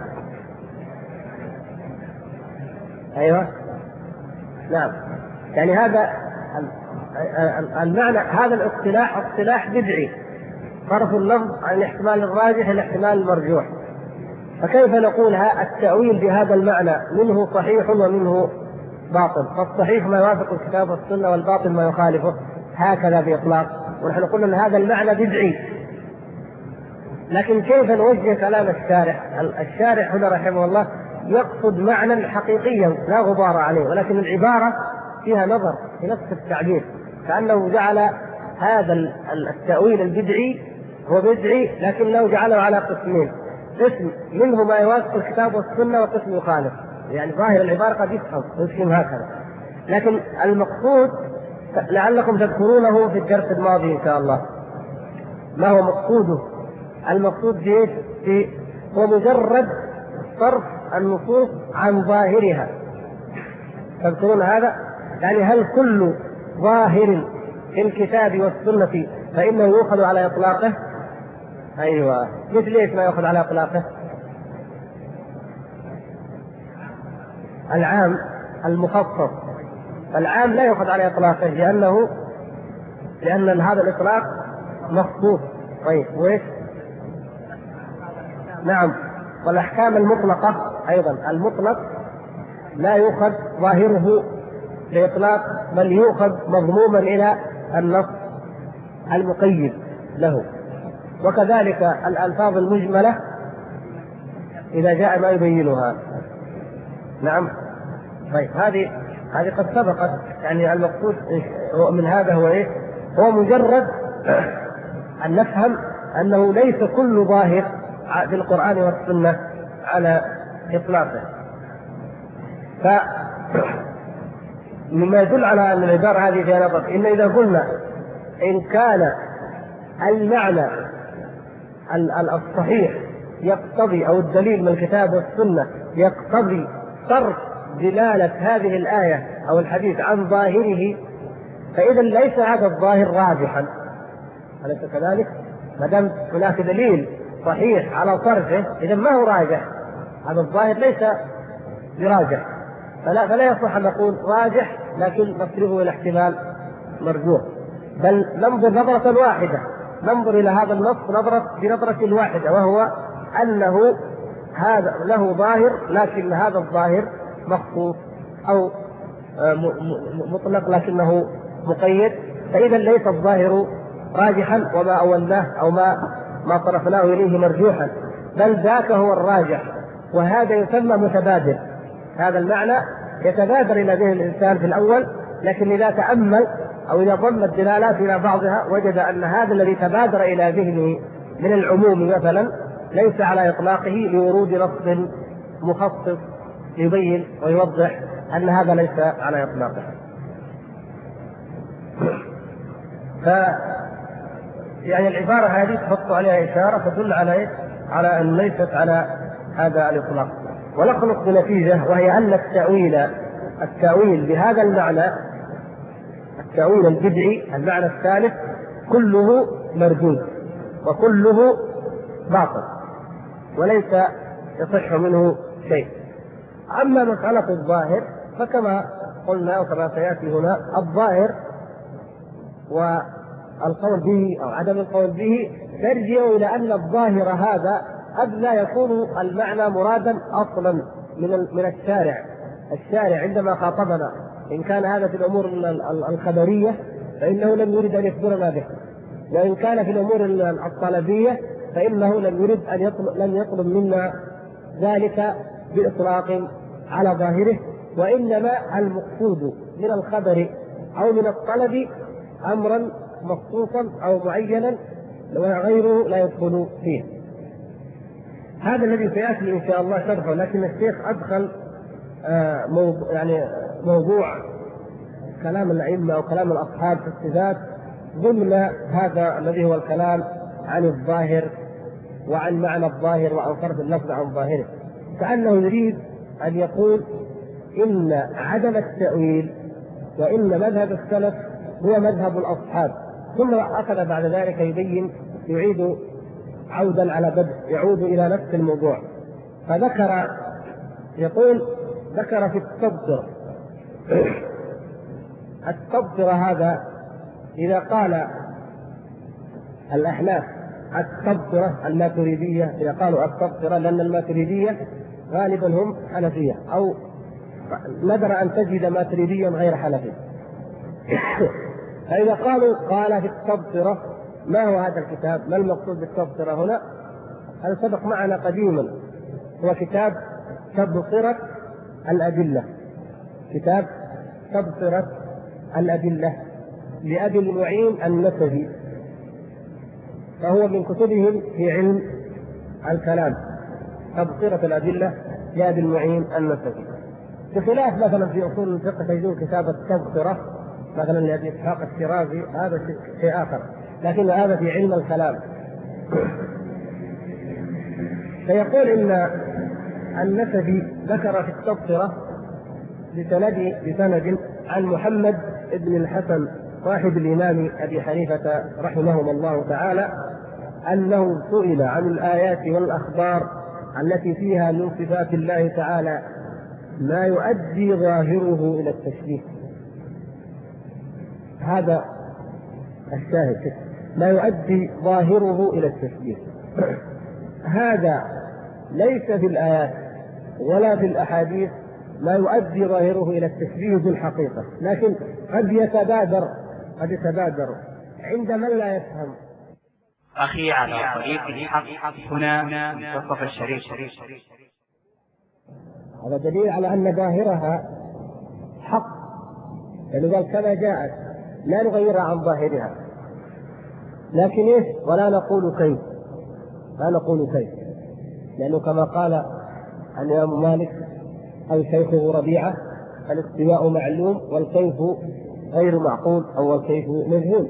أيوة نعم، يعني هذا المعنى، هذا الاصطلاح اصطلاح بدعي، صرف اللفظ عن الاحتمال الراجح الاحتمال المرجوح. فكيف نقول التأويل بهذا المعنى منه صحيح ومنه باطل؟ فالصحيح ما يوافق الكتاب والسنة والباطل ما يخالفه، هكذا بإطلاق. ونحن قلنا أن هذا المعنى بدعي، لكن كيف نوجه كلام الشارح؟ الشارح هنا رحمه الله يقصد معنى حقيقيا لا غبار عليه، ولكن العبارة فيها نظر في نفس التعبير، كأنه جعل هذا التأويل البدعي هو بدعي لكنه جعله على قسمين، قسم منه ما يوافق الكتاب والسنة وقسم يخالف. يعني ظاهر العبارة قد يفهم هكذا، لكن المقصود لعلكم تذكرونه في الدرس الماضي إن شاء الله. ما هو مقصوده؟ المقصود هو مجرد صرف النصوص عن ظاهرها. تذكرون هذا؟ يعني هل كل ظاهر في الكتاب والسنة فإنه يؤخذ على إطلاقه؟ أيوة، مثل إيش ما يؤخذ على إطلاقه؟ العام المخصص، العام لا يؤخذ على إطلاقه لأن هذا الإطلاق مخصوص. طيب وإيش؟ نعم، والأحكام المطلقة أيضا، المطلق لا يؤخذ ظاهره بإطلاق، بل يؤخذ مضموما إلى النص المقيد له. وكذلك الألفاظ المجملة إذا جاء ما يبينها. نعم. طيب هذه قد سبقت، يعني المقصود من هذا هو إيه؟ هو مجرد أن نفهم أنه ليس كل ظاهر في القرآن والسنة على إطلاقه. مما يدل على أن العبارة هذه فيها نظر، إن إذا قلنا إن كان المعنى الصحيح يقتضي، أو الدليل من الكتاب والسنة يقتضي صرف دلالة هذه الآية أو الحديث عن ظاهره فإذا ليس هذا الظاهر راجحا، أليس كذلك؟ ما دام هناك دليل صحيح على صرفه إذا ما هو راجح، هذا الظاهر ليس براجح، فلا يصح أن نقول راجح لكن نصرفه إلى احتمال مرجوح، بل ننظر نظرة واحدة، ننظر إلى هذا النص بنظرة واحدة، وهو أنه هذا له ظاهر لكن هذا الظاهر مخصوص أو مطلق لكنه مقيد، فإذا ليس الظاهر راجحا وما أولناه أو ما صرفناه إليه مرجوحا، بل ذاك هو الراجح، وهذا يسمى متبادر. هذا المعنى يتبادر إلى ذهن الإنسان في الأول، لكن إذا تأمل أو إذا ضم الدلالات إلى بعضها وجد أن هذا الذي تبادر إلى ذهنه من العموم مثلا ليس على إطلاقه لورود نص مخصص يبين ويوضح أن هذا ليس على إطلاقه. يعني العبارة هذه تحط عليها إشارة تدل على أن ليست على هذا الإطلاق. ونخلص بنتيجة، وهي أن التأويل بهذا المعنى، التأويل البدعي المعنى الثالث، كله مردود وكله باطل وليس يصح منه شيء. أما مسألة الظاهر فكما قلنا وكما سيأتي هنا، الظاهر والقول به أو عدم القول به ترجع إلى أن الظاهر هذا قد لا يكون المعنى مرادا أصلا من الشارع عندما خاطبنا، إن كان هذا في الأمور الخبرية فإنه لم يرد أن يخبرنا به، وإن كان في الأمور الطلبية فإنه لم يطلب منا ذلك بإطلاق على ظاهره، وإنما المقصود من الخبر أو من الطلب أمرا مخصوصا أو معينا وغيره لا يدخل فيه. هذا الذي سيأتي إن شاء الله شرحه، لكن الشيخ أدخل موضوع كلام الأئمة أو كلام الأصحاب في الصفات ضمن هذا الذي هو الكلام عن الظاهر وعن معنى الظاهر وعن صرف اللفظ عن ظاهره، كأنه يريد أن يقول إن عدم التأويل وإن مذهب السلف هو مذهب الأصحاب، ثم أخذ بعد ذلك يعيد عودا على بدء يعود إلى نفس الموضوع، ذكر في التبصرة هذا إذا قال الأحناف التبصرة الماتريدية، إذا قالوا التبصرة لأن الماتريدية غالبا هم حنفية أو نادر أن تجد ماتريديا غير حنفي. فإذا قال في التبصرة، ما هو هذا الكتاب؟ ما المقصود بالتبصرة هنا؟ هذا سبق معنا قديما، هو كتاب تبصرة الأدلة، كتاب تبصرة الأدلة لأبي المعين النسبي، فهو من كتبهم في علم الكلام، تبصرة الأدلة لأبي المعين النسبي، بخلاف مثلا في أصول الفقه تجدون كتاب التبصرة مثلا لأبي إسحاق الشيرازي، هذا شيء آخر، لكن هذا في علم الكلام. فيقول إن النسبي ذكر في التبصرة بسند عن محمد بن الحسن صاحب الإمام أبي حنيفة رحمهم الله تعالى أنه سئل عن الآيات والأخبار التي فيها من صفات الله تعالى ما يؤدي ظاهره إلى التشبيه. هذا الشاهد، ما يؤدي ظاهره إلى التشبيه. هذا ليس في الآيات ولا في الأحاديث ما يؤدي ظاهره إلى التشبيه بالحقيقة، لكن قد يتبادر عند من لا يفهم. أخي على طريق الحق هنا منتصف الشريف. هذا دليل على أن ظاهرها حق، يعني قال كما جاءت لا نغيرها عن ظاهرها، لكن إيش؟ ولا نقول كيف، لأنه كما قال الإمام مالك أو شيخه ربيعة الاستواء معلوم والكيف غير معقول أو الكيف مجهول،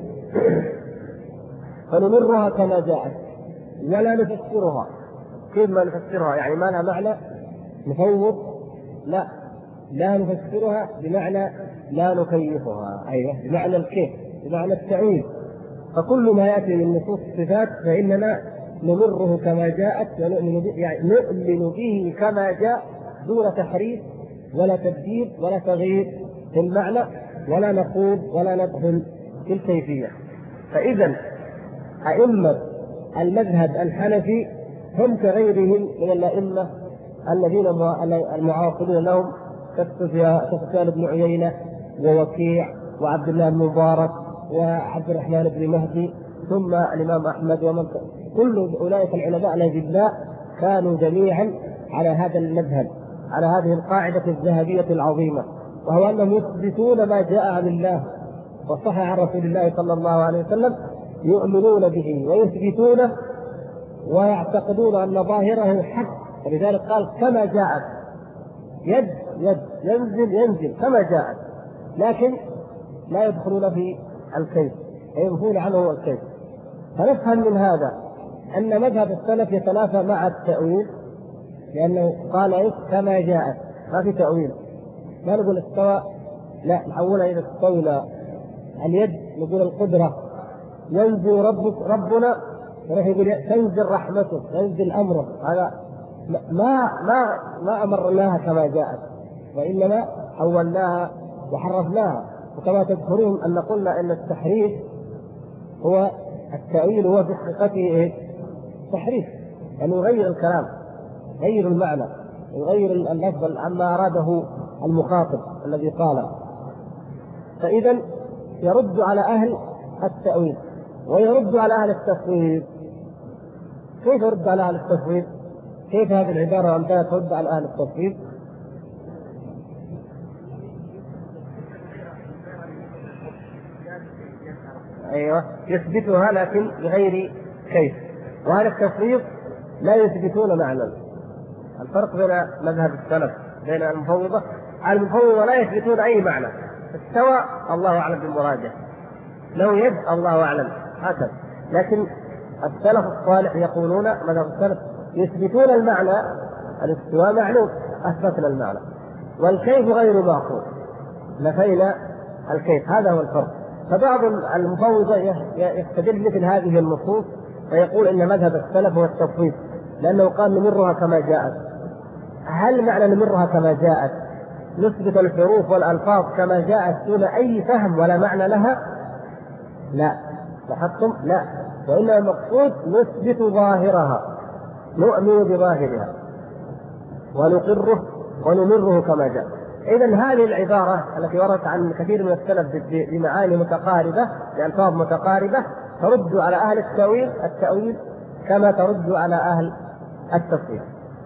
فنمرها كما جاءت ولا نفسرها. كيف ما نفسرها؟ يعني ما لها معنى نفوض؟ لا، لا نفسرها بمعنى لا نكيفها، أيوة بمعنى الكيف، بمعنى التأويل. فكل ما يأتي من نصوص الصفات فإننا نمره كما جاءت ونؤمن به، يعني نؤمن به كما جاء دون تحريف ولا تبديل ولا تغيير في المعنى، ولا نخوض ولا ندخل في الكيفية. فإذا أئمة المذهب الحنفي هم كغيرهم من الأئمة الذين المعاصرين لهم كسفيان بن عيينة ووكيع وعبد الله بن مبارك وعبد الرحمن بن مهدي ثم الإمام أحمد، ومن كل أولئك العلماء الأجلاء كانوا جميعا على هذا المذهب، على هذه القاعدة الذهبية العظيمة، وهو أنهم يثبتون ما جاء عن الله وصح عن رسول الله صلى الله عليه وسلم، يؤمنون به ويثبتونه ويعتقدون أن ظاهره حق. ولذلك قال كما جاءت، يد ينزل كما جاءت، لكن لا يدخلون في الكيف، ينفون عنه الكيف. فنفهم من هذا أن مذهب السلف يتنافى مع التأويل، لأنه قال كما جاءت، ما في تأويل. ما نقول استوى، لا نحولها إذا استولى. اليد نقول القدرة، ينزل ربنا يروح يقول تنزل رحمته، ينزل أمره. هذا ما أمرناها كما جاءت، وإنما حولناها وحرفناها. وكما تذكرون أن قلنا أن التحريف هو التأويل، هو في حقيقته تحريف، يعني يغير الكلام، يغير المعنى، يغير اللفظ عما أراده المخاطب الذي قال. فإذا يرد على أهل التأويل ويرد على أهل التفويض. كيف يرد على أهل التفويض؟ كيف هذه العبارة وأمثالها ترد على أهل التفويض؟ أيوة يثبتها لكن بغير كيف. وأهل التفويض لا يثبتون معنى. الفرق بين مذهب السلف بين المفوضة، المفوضة لا يثبتون أي معنى. استوى الله أعلم بمراده، لو يد الله أعلم هكذا. لكن السلف الصالح يقولون، مذهب السلف يثبتون المعنى، الاستواء معلوم أثبتنا المعنى، والكيف غير معقول نفينا الكيف. هذا هو الفرق. فبعض المفوضة يستدل مثل هذه النصوص فيقول إن مذهب السلف هو التفويض، لأنه قال نمرها كما جاءت. هل معنى نمرها كما جاءت نثبت الحروف والألفاظ كما جاءت دون أي فهم ولا معنى لها؟ لا، لاحظتم؟ لا، وإنما المقصود نثبت ظاهرها، نؤمن بظاهرها ونقره ونمره كما جاء. إذن هذه العبارة التي وردت عن كثير من السلف بمعاني متقاربة بألفاظ متقاربة ترد على أهل التأويل كما ترد على أهل التفسير.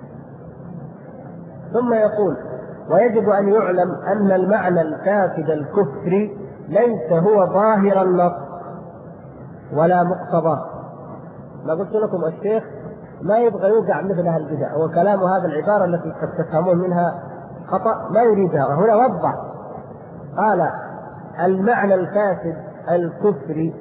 ثم يقول ويجب أن يعلم أن المعنى الفاسد الكفري ليس هو ظاهر النص ولا مقتضاه. ما قلت لكم الشيخ ما يبغى يوقع مثل البدع، هو كلام هذا العبارة التي تفهمون منها خطأ ما يريدها. وهنا وضح قال المعنى الفاسد الكفري،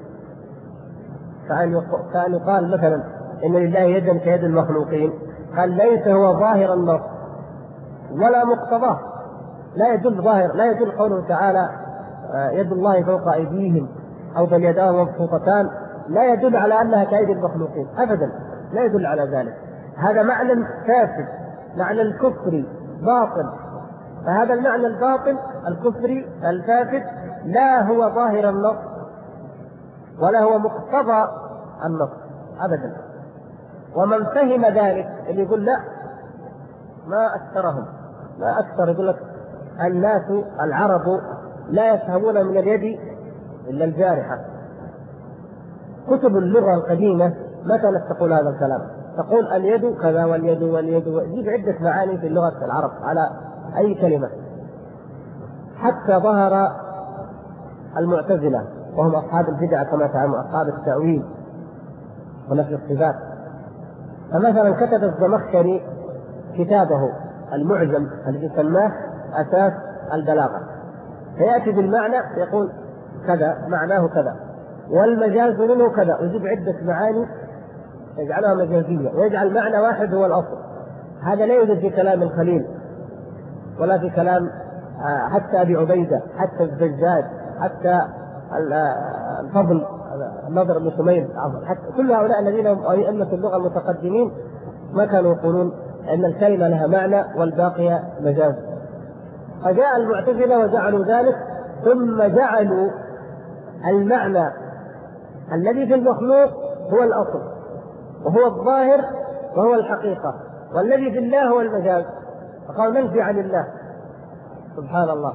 كأن يقال مثلا إن لله يدا كيد المخلوقين، قال ليس هو ظاهر النص ولا مقتضاه، لا يدل ظاهر، لا يدل قوله تعالى يد الله فوق أيديهم أو بل يداه مبسوطتان، لا يدل على أنها كأيدي المخلوقين أبدا، لا يدل على ذلك. هذا معنى فاسد، معنى الكفري باطل. فهذا المعنى الباطل الكفري الفاسد لا هو ظاهر النص ولا هو مقتضى النص أبدا. ومن فهم ذلك اللي يقول لا ما أكثرهم، ما أكثر، يقول لك الناس العرب لا يفهمون من اليد إلا الجارحة. كتب اللغة القديمة مثلا تقول هذا الكلام، تقول اليد كذا واليد واليد، ويجيب عدة معاني في اللغة العرب على أي كلمة. حتى ظهر المعتزلة وهم أصحاب البدع كما تعلمون، أصحاب التأويل ونفي الصفات. فمثلا كتب الزمخشري كتابه المعجم الذي سماه أساس البلاغة، فيأتي بالمعنى يقول كذا معناه كذا والمجاز منه كذا، ويجيب عدة معاني يجعلها مجازية ويجعل معنى واحد هو الأصل. هذا لا يوجد في كلام الخليل ولا في كلام حتى أبي عبيدة، حتى الزجاج، حتى الفضل النضر بن شميل، حتى كل هؤلاء الذين هم أئمة اللغة المتقدمين ما كانوا يقولون أن الكلمة لها معنى والباقي مجاز. فجاء المعتزلة وجعلوا ذلك، ثم جعلوا المعنى الذي في المخلوق هو الأصل وهو الظاهر وهو الحقيقة، والذي في الله هو المجاز. فقالوا ننفي عن الله. سبحان الله.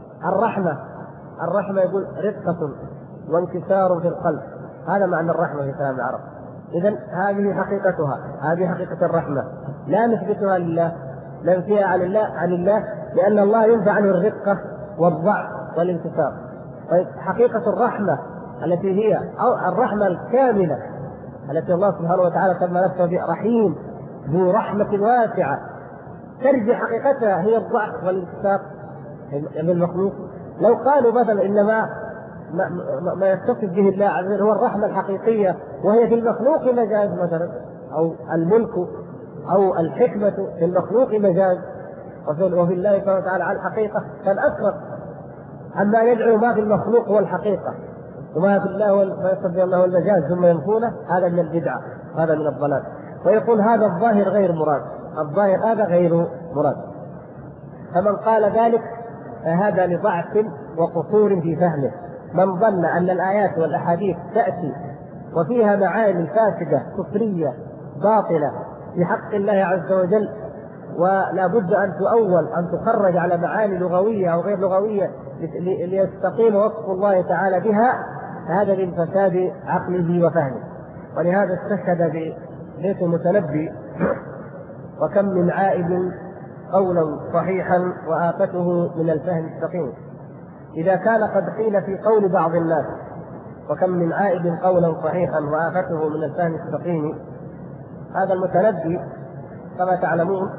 الرحمة يقول رقة وانكسار في القلب، هذا معنى الرحمة في كلام العرب. إذن هذه حقيقتها، هذه حقيقة الرحمة، لا نثبتها لله، ننفيها عن الله، لأن الله ينفع عنه الرقة والضعف والانكسار. طيب حقيقة الرحمة التي هي الرحمة الكاملة التي الله سبحانه وتعالى سمى نفسه برحيم ذو رحمة واسعة، ترجع حقيقتها هي الضعف والانكسار من المخلوق. لو قالوا مثلا إنما ما يتصف به الله عز وجل هو الرحمة الحقيقية وهي في المخلوق مجاز مثلا، أو الملك أو الحكمة في المخلوق مجاز وفي الله سبحانه وتعالى على الحقيقة، كان أسرق. أما يدعو ما في المخلوق هو الحقيقة وما في الله ما يستطيع الله المجاز ثم ينفونه، هذا من البدعة، هذا من الضلال. ويقول هذا الظاهر غير مراد، الظاهر هذا غير مراد. فمن قال ذلك فهذا لضعف وقصور في فهمه. من ظن أن الآيات والأحاديث تأتي وفيها معاني فاسدة كفرية باطلة في حق الله عز وجل، ولا بد أن تؤول أن تخرج على معاني لغوية أو غير لغوية ليستقيم وصف الله تعالى بها، هذا من فساد عقله وفهمه. ولهذا استشهد ببيت المتنبي: وكم من عائد قولا صحيحا وآفته من الفهم السقيم. إذا كان قد قيل في قول بعض الناس وكم من عائد قولا صحيحا وآفته من الفهم السقيم، هذا المتنبي كما تعلمون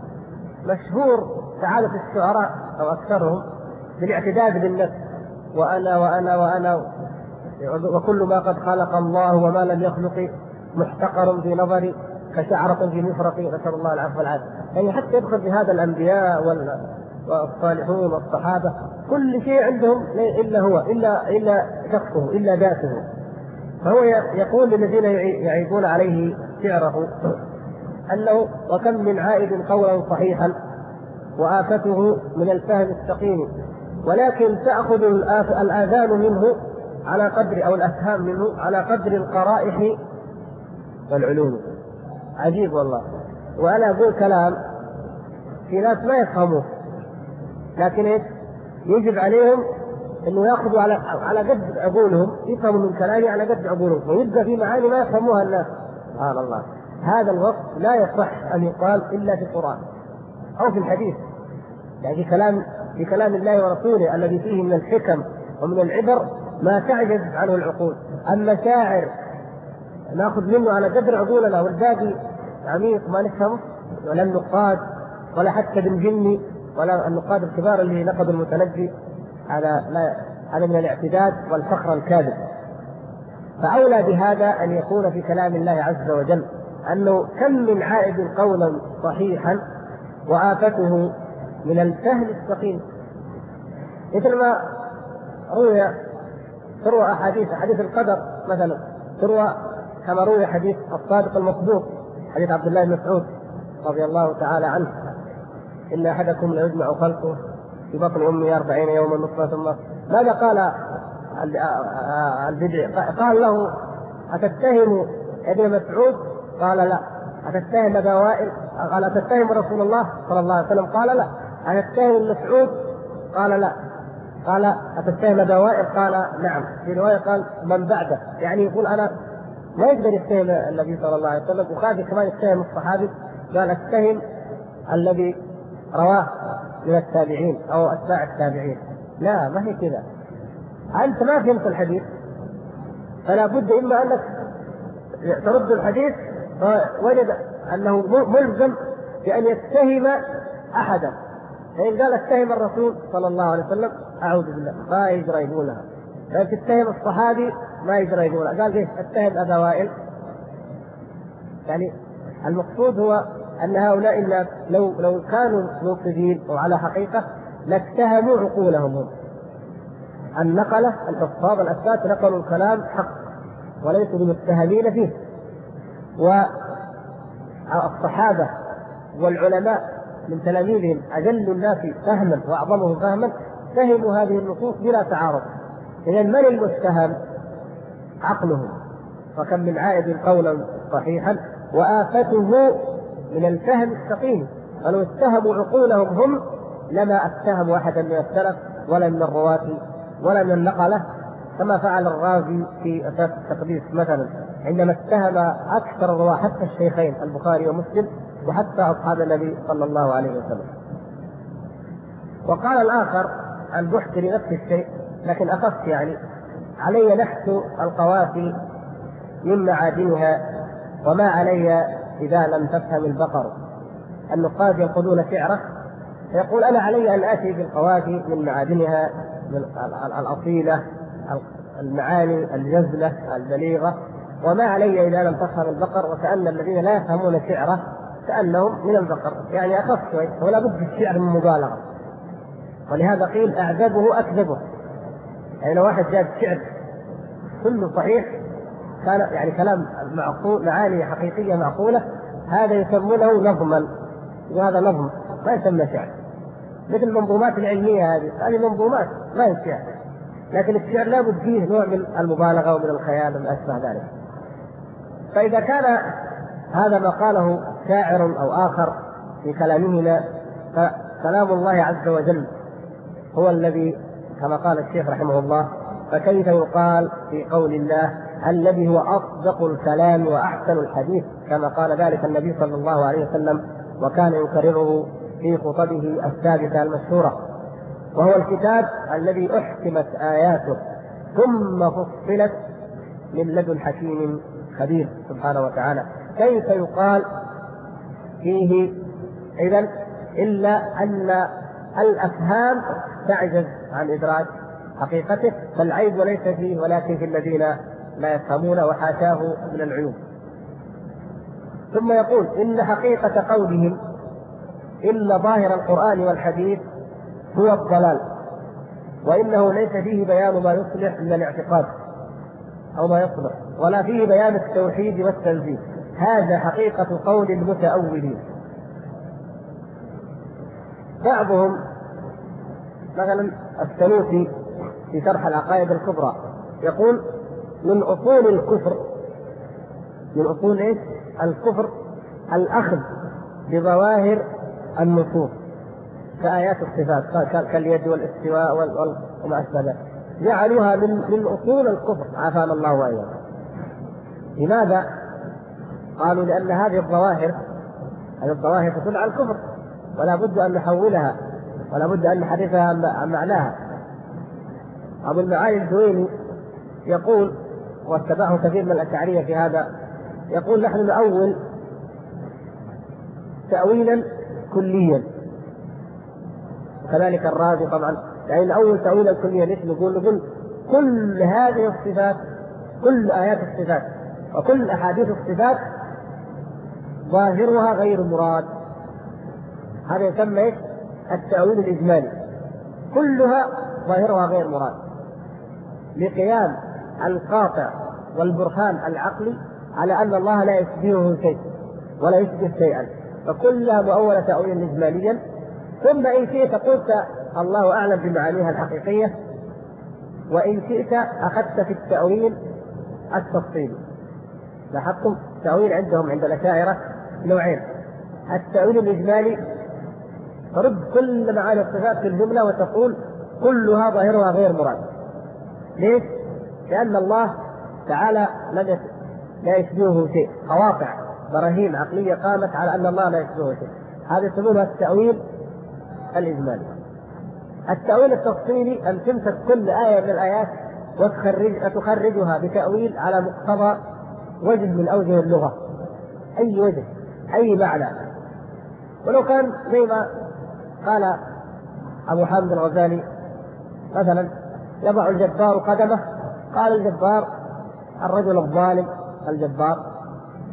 مشهور سعادة الشعراء أو أكثرهم بالاعتداد بالنفس، وأنا وأنا وأنا وكل ما قد خلق الله وما لم يخلق محتقر في نظري كشعرة في مفرقي، نسأل الله العفو والعافية. يعني حتى يدخل بهذا الأنبياء والصالحون والصحابة كل شيء عندهم إلا هو إلا شخصه إلا ذاته. فهو يقول للذين يعيبون عليه شعره أنه وكم من عائد قولا صحيحا وآفته من الفهم السقيم، ولكن تأخذ الآذان منه على قدر أو الأفهام منه على قدر القرائح والعلوم. عجيب والله. وأنا أقول كلام في ناس ما يفهموه، لكن يجب عليهم أنه يأخذوا على قد عقولهم، يفهموا من كلامي على قد عقولهم، ويبقى في معاني ما يفهموها الناس. سبحان الله. هذا الوصف لا يصح أن يقال إلا في القرآن أو في الحديث، يعني في كلام الله ورسوله الذي فيه من الحكم ومن العبر ما تعجز عنه العقول. أما شاعر نأخذ منه على قدر عقولنا والباقي عميق ما نفهمه، ولا النقاد ولا حتى بالجني ولا النقاد الكبار اللي نقدوا المتنبي، هذا من الاعتداد والفخر الكاذب. فأولى بهذا أن يكون في كلام الله عز وجل أنه كم من عائد قولا صحيحا وآفته من الفهم السقيم. مثل ما تروى حديث القدر مثلا، تروى كما روي حديث الصادق المصدوق، حديث عبد الله بن مسعود رضي الله تعالى عنه: إن أحدكم ليجمع خلقه في بطن أمه 40 يوما نطفة ثم. ماذا قال البدعي؟ قال له: أتتهم ابن مسعود؟ قال: لا. أتتهم أبا وائل؟ قال: أتتهم رسول الله صلى الله عليه وسلم؟ قال: لا. أتتهم مسعود؟ قال: لا. قال: أتتهم أبا وائل؟ قال: نعم. في رواية قال: من بعده، يعني يقول أنا لا يقدر يتهم النبي صلى الله عليه وسلم، وخاف كمان يتهم الصحابي، قال: أتهم الذي رواه من التابعين أو أتباع التابعين. لا، ما هي كذا. أنت ما فهمت الحديث، فلا بد إما أنك ترد الحديث، فوجد أنه ملزم بأن يتهم أحدا. فإن قال اتهم الرسول صلى الله عليه وسلم أعوذ بالله ما يجرى يقولها، فإن تتهم الصحابي ما يجرى يقولها. قال ليش اتهم أبا وائل؟ يعني المقصود هو أن هؤلاء الناس لو كانوا موقفين وعلى حقيقة لاتهموا عقولهم هم. النقلة الحفاظ الأثبات نقلوا الكلام حق وليسوا بمتهمين فيه، والصحابة والعلماء من تلاميذهم أجل الناس فهما وأعظمهم فهما فهموا هذه النصوص بلا تعارض. إذن من المتهم؟ عقلهم. وكم من عائد قولا صحيحا وآفته من الفهم السقيم. فلو اتهموا عقولهم هم لما اتهموا أحدا من السلف ولا من الرواة ولا من النقلة، كما فعل الرازي في أساس التقديس مثلا عندما اتهم أكثر الرواة حتى الشيخين البخاري ومسلم وحتى أصحاب النبي صلى الله عليه وسلم. وقال الآخر البحث نفس الشيء لكن أخف، يعني علي نحت القوافي من معادنها وما علي إذا لم تفهم البقر. النقاد ينقدون شعره فيقول أنا علي أن آتي بالقوافي من معادنها من الأصيلة المعاني الجزلة البليغة، وما علي إذا لم تفهم البقر. وكأن الذين لا يفهمون شعره كأنهم من البقر، يعني أخف شوي، ولا بد في الشعر من مبالغة. ولهذا قيل أعذبه أكذبه، يعني لو واحد جاب شعر كله صحيح كان يعني كلام معقول معاني حقيقية معقولة، هذا يسمونه نظما، وهذا نظم ما يسمى شعر. مثل المنظومات العلمية هذه منظومات ما هي شعر، لكن الشعر لا بد فيه نوع من المبالغة ومن الخيال وما أشبه ذلك. فإذا كان هذا ما قاله شاعر أو آخر في كلامهما، فكلام الله عز وجل هو الذي كما قال الشيخ رحمه الله فكيف يقال في قول الله الذي هو أصدق الكلام وأحسن الحديث، كما قال ذلك النبي صلى الله عليه وسلم وكان يكرره في خطبه الثابتة المشهورة، وهو الكتاب الذي أحكمت آياته ثم فصلت من لدن حكيم خبير سبحانه وتعالى. كيف يقال فيه إذن إلا أن الأفهام تعجز عن إدراك حقيقته، فالعيب ليس فيه ولكن في الذين لا يفهمون وحاشاه من العيوب. ثم يقول إن حقيقة قولهم إن ظاهر القرآن والحديث هو الضلال، وإنه ليس فيه بيان ما يصلح من الاعتقاد أو ما يصلح، ولا فيه بيان التوحيد والتنزيه. هذا حقيقة قول المتأولين. بعضهم مثلا السنوسي في شرح العقائد الكبرى يقول من أصول الكفر، من أصول إيش؟ الكفر الأخذ بظواهر النصوص كآيات الصفات كاليد والاستواء وما أشبه ذلك، جعلوها من أصول الكفر عافانا الله وإياكم. لماذا؟ قالوا لأن هذه الظواهر تدل على الكفر، ولا بد أن نحولها ولا بد أن نحدثها عن معناها. أبو المعالي الدويني يقول واتبعه كثير من الأشاعرية في هذا، يقول نحن نؤول تأويلا كليا، وكذلك الرازي طبعا، يعني نؤول تأويلا كليا. ليش نقول كل هذه الصفات كل آيات الصفات وكل أحاديث الصفات ظاهرها غير مراد، هذا يسمى التأويل الإجمالي، كلها ظاهرها غير مراد، لقيام القاطع والبرهان العقلي على أن الله لا يشبهه شيء ولا يشبه شيئا، فكلها مؤولة تأويلا إجماليا. ثم إن شئت قلت الله أعلم بمعانيها الحقيقية، وإن شئت أخذت في التأويل التفصيلي. لاحظتم التأويل عندهم عند الأشاعرة نوعين: التأويل الإجمالي ترد كل معاني الصفات في الجملة وتقول كلها ظاهرها غير مراد. ليش؟ لأن الله تعالى لا يشبهه شيء، قواطع براهين عقلية قامت على أن الله لا يشبهه شيء، هذا يسمونه التأويل الإجمالي. التأويل التفصيلي أن تمسك كل آية من الآيات وتخرجها بتأويل على مقتضى وجه من أوجه اللغة، أي وجه أي معنى، ولو كان زي ما قال أبو حامد الغزالي مثلا يضع الجبار قدمه، قال الجبار الرجل الظالم، الجبار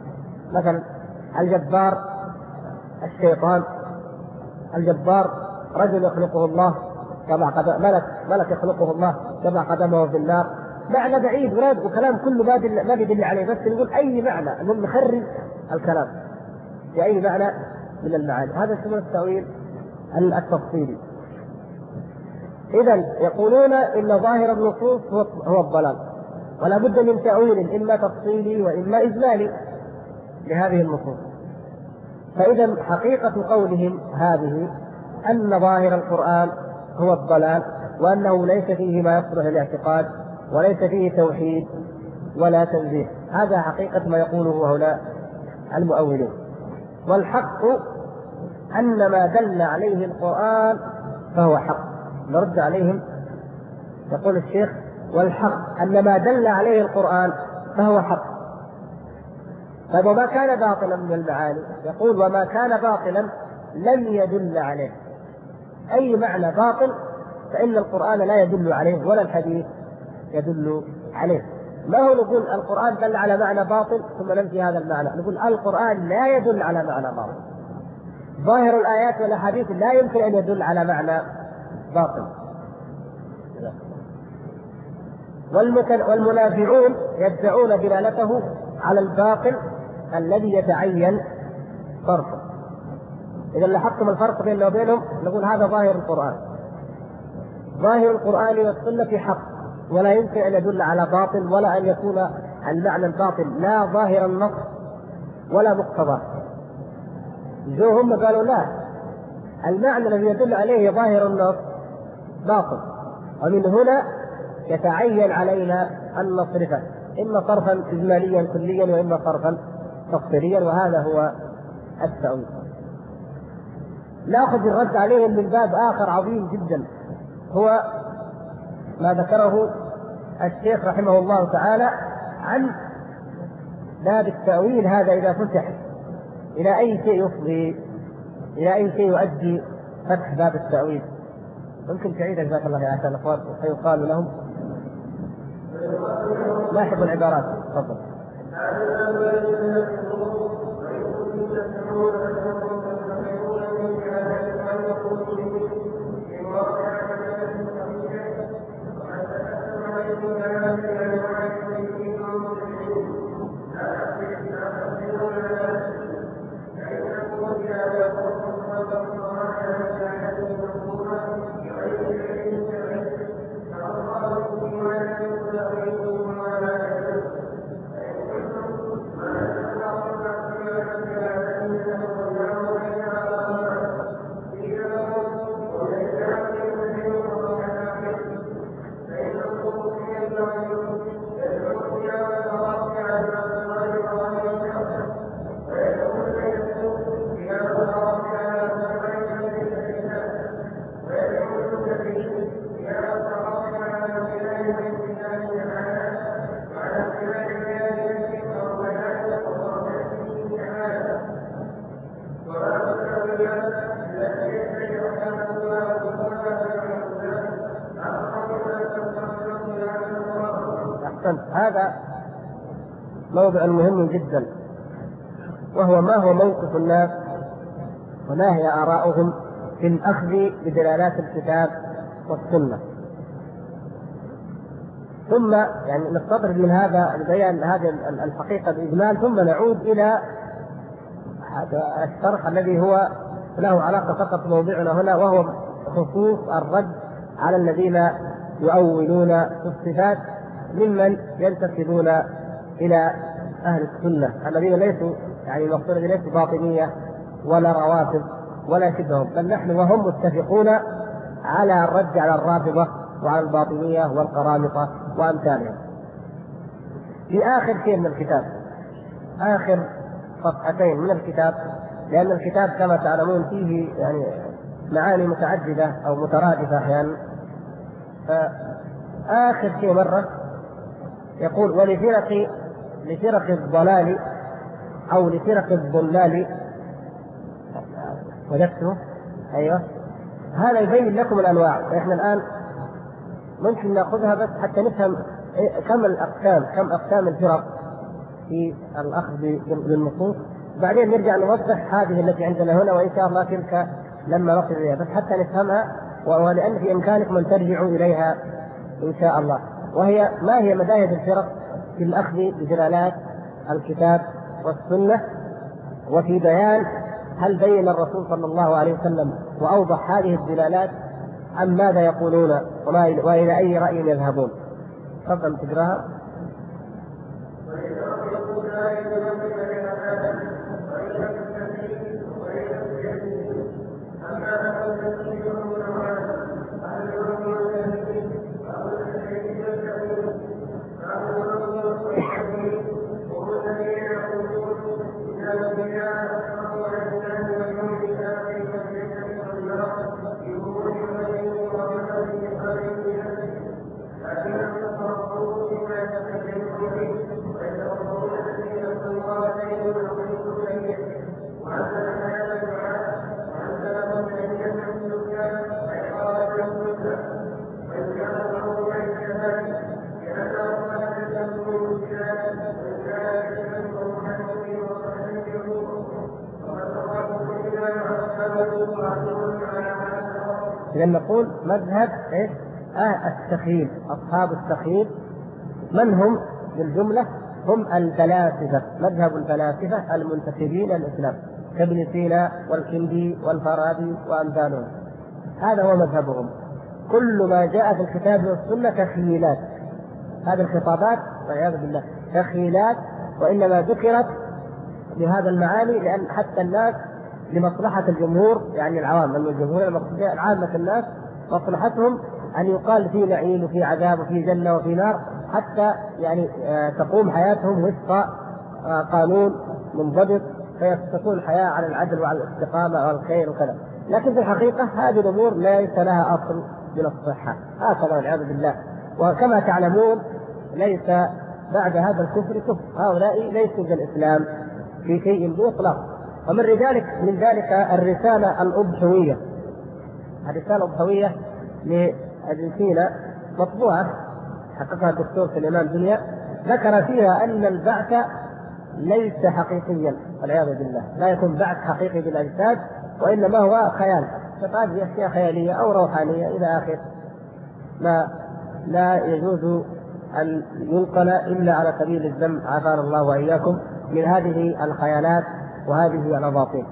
مثلا الجبار الشيطان، الجبار رجل يخلقه الله تضع ملك يخلقه الله تضع قدمه في النار، معنى بعيد وكلام كله ما بيدل عليه، بس نقول أي معنى نخرج الكلام في أي معنى من المعاني. هذا اسمه التأويل التفصيلي. إذا يقولون إن ظاهر النصوص هو الضلال، ولا بد من تأويل إما تفصيلي وإما إجمالي لهذه النصوص. فإذا حقيقة قولهم هذه أن ظاهر القرآن هو الضلال، وأنه ليس فيه ما يصلح الاعتقاد، وليس فيه توحيد ولا تنزيه. هذا حقيقة ما يقوله هؤلاء المؤولون. والحق أن ما دل عليه القرآن فهو حق. نرد عليهم، يقول الشيخ: والحق أن ما دل عليه القرآن فهو حق. طيب وما كان باطلا من المعاني؟ يقول: وما كان باطلا لم يدل عليه. أي معنى باطل فإن القرآن لا يدل عليه ولا الحديث يدل عليه. ما هو نقول القرآن دل على معنى باطل ثم ننفي هذا المعنى؟ نقول القرآن لا يدل على معنى باطل. ظاهر الآيات والأحاديث لا يمكن أن يدل على معنى باطل. والمنافعون يدعون دلالته على الباطل الذي يتعين صرفه. إذا لاحظتم الفرق بيننا وبينهم، نقول هذا ظاهر القرآن. ظاهر القرآن والسنة حق، ولا يمكن أن يدل على باطل، ولا أن يكون المعنى الباطل لا ظاهر النص ولا مقتضاه. هم قالوا لا، المعنى الذي يدل عليه ظاهر النص باطل، ومن هنا يتعين علينا أن نصرفه إما صرفا إجماليا كليا وإما صرفا تفصيليا، وهذا هو التأويل. نأخذ الرد عليهم من باب آخر عظيم جدا، هو ما ذكره الشيخ رحمه الله تعالى عن باب التأويل. هذا إذا فتح إلى أي شيء يفضي، إلى أي شيء يؤدي فتح باب التأويل. ممكن تعيد جزاك الله يا أخوان الأخوان فيقال لهم. لاحظوا العبارات، تفضل. هذا موضوع مهم جدا، وهو ما هو موقف الناس وما هي آراؤهم في الأخذ بدلالات الكتاب والسنة. ثم يعني نستطرد من هذا لبيان هذه الحقيقة بإجمال، ثم نعود إلى هذا الشرح الذي هو له علاقة فقط موضوعنا هنا، وهو خصوص الرد على الذين يؤولون في الصفات ممن ينتسبون إلى أهل السنة الذين ليسوا يعني المقصود ليسوا باطنية ولا روافض ولا شبههم، بل نحن وهم متفقون على الرد على الرافضة وعلى الباطنية والقرامطة وأمثالهم. في آخر شيء من الكتاب، آخر صفحتين من الكتاب، لأن الكتاب كما تعلمون فيه يعني معاني متعددة أو مترادفة أحيانا، فآخر شيء مرة يقول: لفرق الضلال أو لفرق الضلال، وجدته أيوه، هذا يبين لكم الأنواع. إحنا الآن ممكن نأخذها بس حتى نفهم كم أقسام الفرق في الأخذ بالنصوص، بعدين نرجع نوضح هذه التي عندنا هنا، وإن شاء الله تلك لما نصل إليها، بس حتى نفهمها، ولأن في إمكانكم أن ترجعوا إليها إن شاء الله. وهي ما هي مذاهب الفرق في الأخذ بدلالات الكتاب والسنة، وفي بيان هل بين الرسول صلى الله عليه وسلم وأوضح هذه الدلالات أم ماذا يقولون وإلى أي رأي يذهبون. تفضل تقراها. إذا نقول مذهب التخيل، أصحاب التخيل من هم بالجملة؟ هم الفلاسفة، مذهب الفلاسفة المنتسبين للإسلام كابن سينا والكندي والفارابي وأمثالهم. هذا هو مذهبهم. كل ما جاء في الكتاب والسنة تخيلات، هذه الخطابات والعياذ بالله تخيلات، وإنما ذكرت بهذا المعاني لأن حتى الناس لمصلحة الجمهور، يعني العوام، أن الجمهور عامة الناس مصلحتهم أن يقال في نعيم وفي عذاب وفي جنة وفي نار، حتى يعني تقوم حياتهم وفق قانون منضبط، فيستقيم الحياة على العدل وعلى الاستقامة والخير وكذا. لكن في الحقيقة هذه الأمور ليس لها أصل من الصحة، هكذا والعياذ بالله. وكما تعلمون ليس بعد هذا الكفر كفر، هؤلاء ليسوا كالإسلام في شيء بإطلاق. ومن ذلك الرسالة الأضحوية، الرسالة الأضحوية لابن سينا مطبوعة حققها الدكتور سليمان دنيا، ذكر فيها أن البعث ليس حقيقيا والعياذ بالله، لا يكون بعث حقيقي بالأجساد، وإنما هو خيال، فهذه أشياء خيالية أو روحانية إلى آخر ما لا يجوز أن ينقل إلا على سبيل الذم، عافانا الله وإياكم من هذه الخيالات وهذه الأباطيل.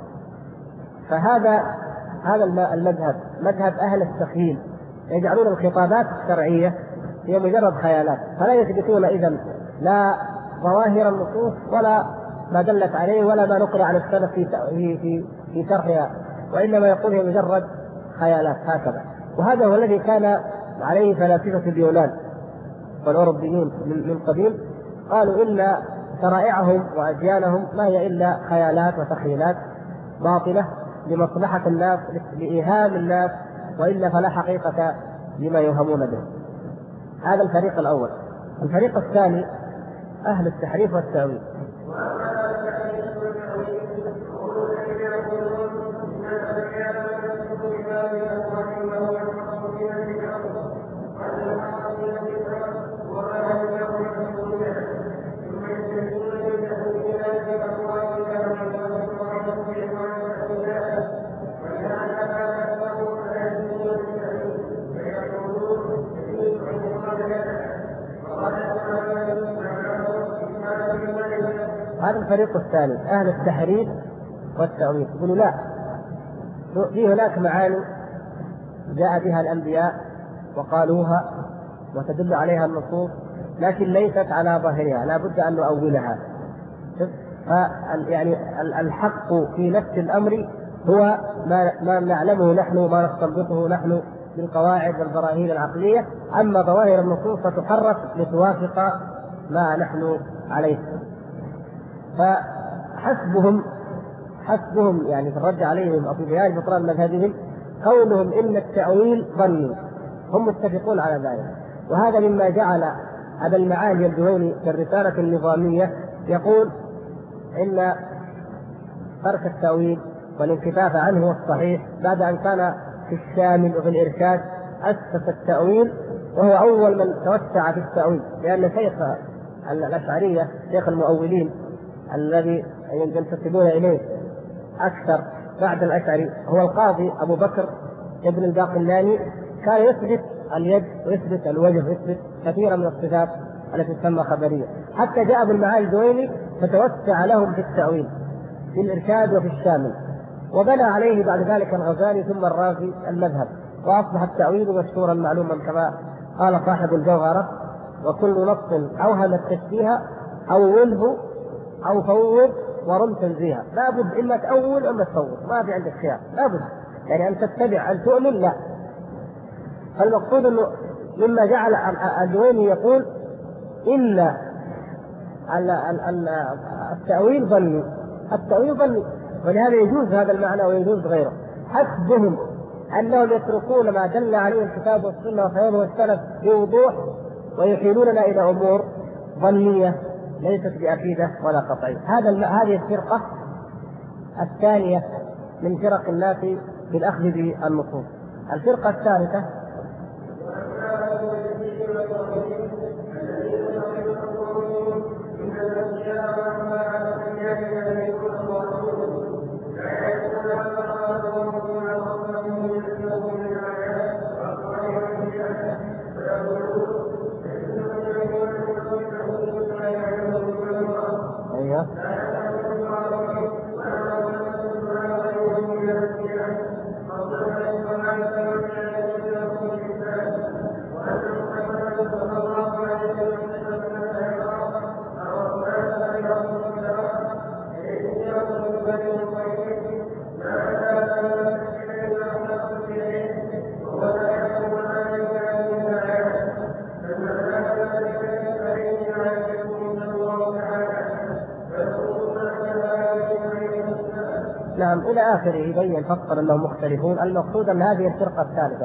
فهذا المذهب مذهب أهل التخيل، يجعلون الخطابات الشرعية هي مجرد خيالات، فلا يثبتون إذن لا ظواهر النصوص ولا ما دلت عليه ولا ما نقل عن السلف في شرحها، وإنما يقول هي مجرد خيالات هكذا. وهذا هو الذي كان عليه فلاسفة اليونان والأوروبيين من قديم، قالوا إن شرائعهم وأديانهم ما هي إلا خيالات وتخيلات باطلة لمصلحة الناس، لإيهام الناس، وإلا فلا حقيقة لما يوهمون به. هذا الفريق الأول. الفريق الثاني أهل التحريف والتأويل. هذا الفريق الثاني أهل التحريف والتأويل، يقولوا لا، في هناك معاني جاء بها الأنبياء وقالوها وتدل عليها النصوص، لكن ليست على ظاهرها، لا بد أن نؤولها. يعني الحق في نفس الأمر هو ما نعلمه نحن وما نستنبطه نحن بالقواعد والبراهين العقلية، أما ظواهر النصوص فتحرف لتوافق ما نحن عليه. فحسبهم يعني في الرد عليهم أو في بيان بطلان مذهبهم قولهم إن التأويل ظني، هم متفقون على ذلك. وهذا مما جعل أبا المعالي الجويني في الرسالة النظامية يقول إن ترك التأويل والانكفاف عنه هو الصحيح، بعد أن كان في الشامل وفي الإرشاد أسس التأويل، وهو أول من توسع في التأويل، لأن شيخ الأشعرية شيخ المؤولين الذي ينتسبون إليه أكثر بعد الأشعري هو القاضي أبو بكر ابن الباقلاني، كان يثبت اليد ويثبت الوجه ويثبت كثيرا من الصفات التي تسمى خبرية، حتى جاء ابن معالي الجويني فتوسع لهم في التأويل في الإرشاد وفي الشامل، وبنى عليه بعد ذلك الغزالي ثم الرازي المذهب، وأصبح التأويل مشهورا معلوما كما قال صاحب الجوهرة: وكل نص أوهم التشبيه أوله أو فوض ورم تنزيها. لابد إما تأول أما تفوض، ما في عندك خيار، لابد يعني أن تتبع أن تؤمن لا. فالمقصود أنه مما جعل الجويني يقول إن التأويل ظني، التأويل ظني، ولهذا يجوز هذا المعنى ويجوز غيره. حسبهم أنهم يتركون ما دل عليه الكتاب والسنة وفهم والسلف بوضوح ويحيلوننا إلى أمور ظنية ليست بأكيدة ولا قطعية. هذه الفرقة الثانية من فرق الناس في الأخذ بالنصوص. الفرقة الثالثة نعم إلى آخره يبين فصل أنهم مختلفون. المقصود أن هذه الفرقة الثالثة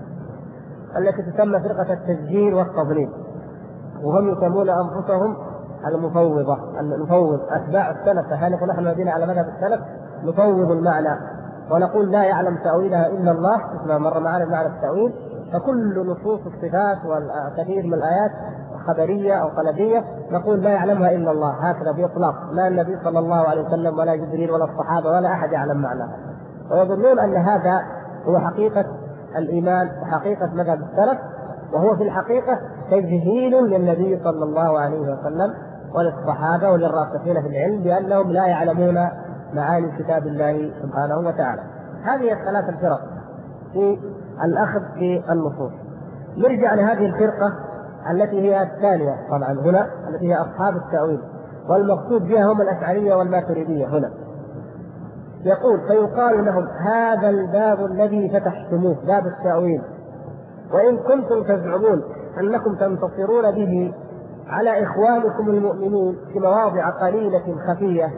التي تسمى فرقة التسجيل والتضليل، وهم يسمون أنفسهم المفوضة، نفوض أتباع السلف، فهذا نحن الذين على مذهب السلف نفوض المعنى ونقول لا يعلم تأويلها إلا الله، مثل ما مر معنا معنى التأويل. فكل نصوص الصفات والكثير من الآيات خبرية أو قلبية نقول لا يعلمها إلا الله، هكذا بإطلاق، لا النبي صلى الله عليه وسلم ولا جبريل ولا الصحابة ولا أحد يعلم معناها. ويظنون أن هذا هو حقيقة الإيمان وحقيقة مذهب السلف، وهو في الحقيقة تجهيل للنبي صلى الله عليه وسلم وللصحابة وللراسخين في العلم بأنهم لا يعلمون معاني كتاب الله سبحانه وتعالى. هذه الثلاث الفرق في الأخذ في النصوص. نرجع لهذه الفرقة التي هي الثانية طبعا هنا، التي هي أصحاب التأويل، والمقصود بها هم الأشعرية والماتريدية. هنا يقول: فيقال لهم هذا الباب الذي فتحتموه، باب التأويل، وإن كنتم تزعمون أنكم تنتصرون به على إخوانكم المؤمنين في مواضع قليلة خفية،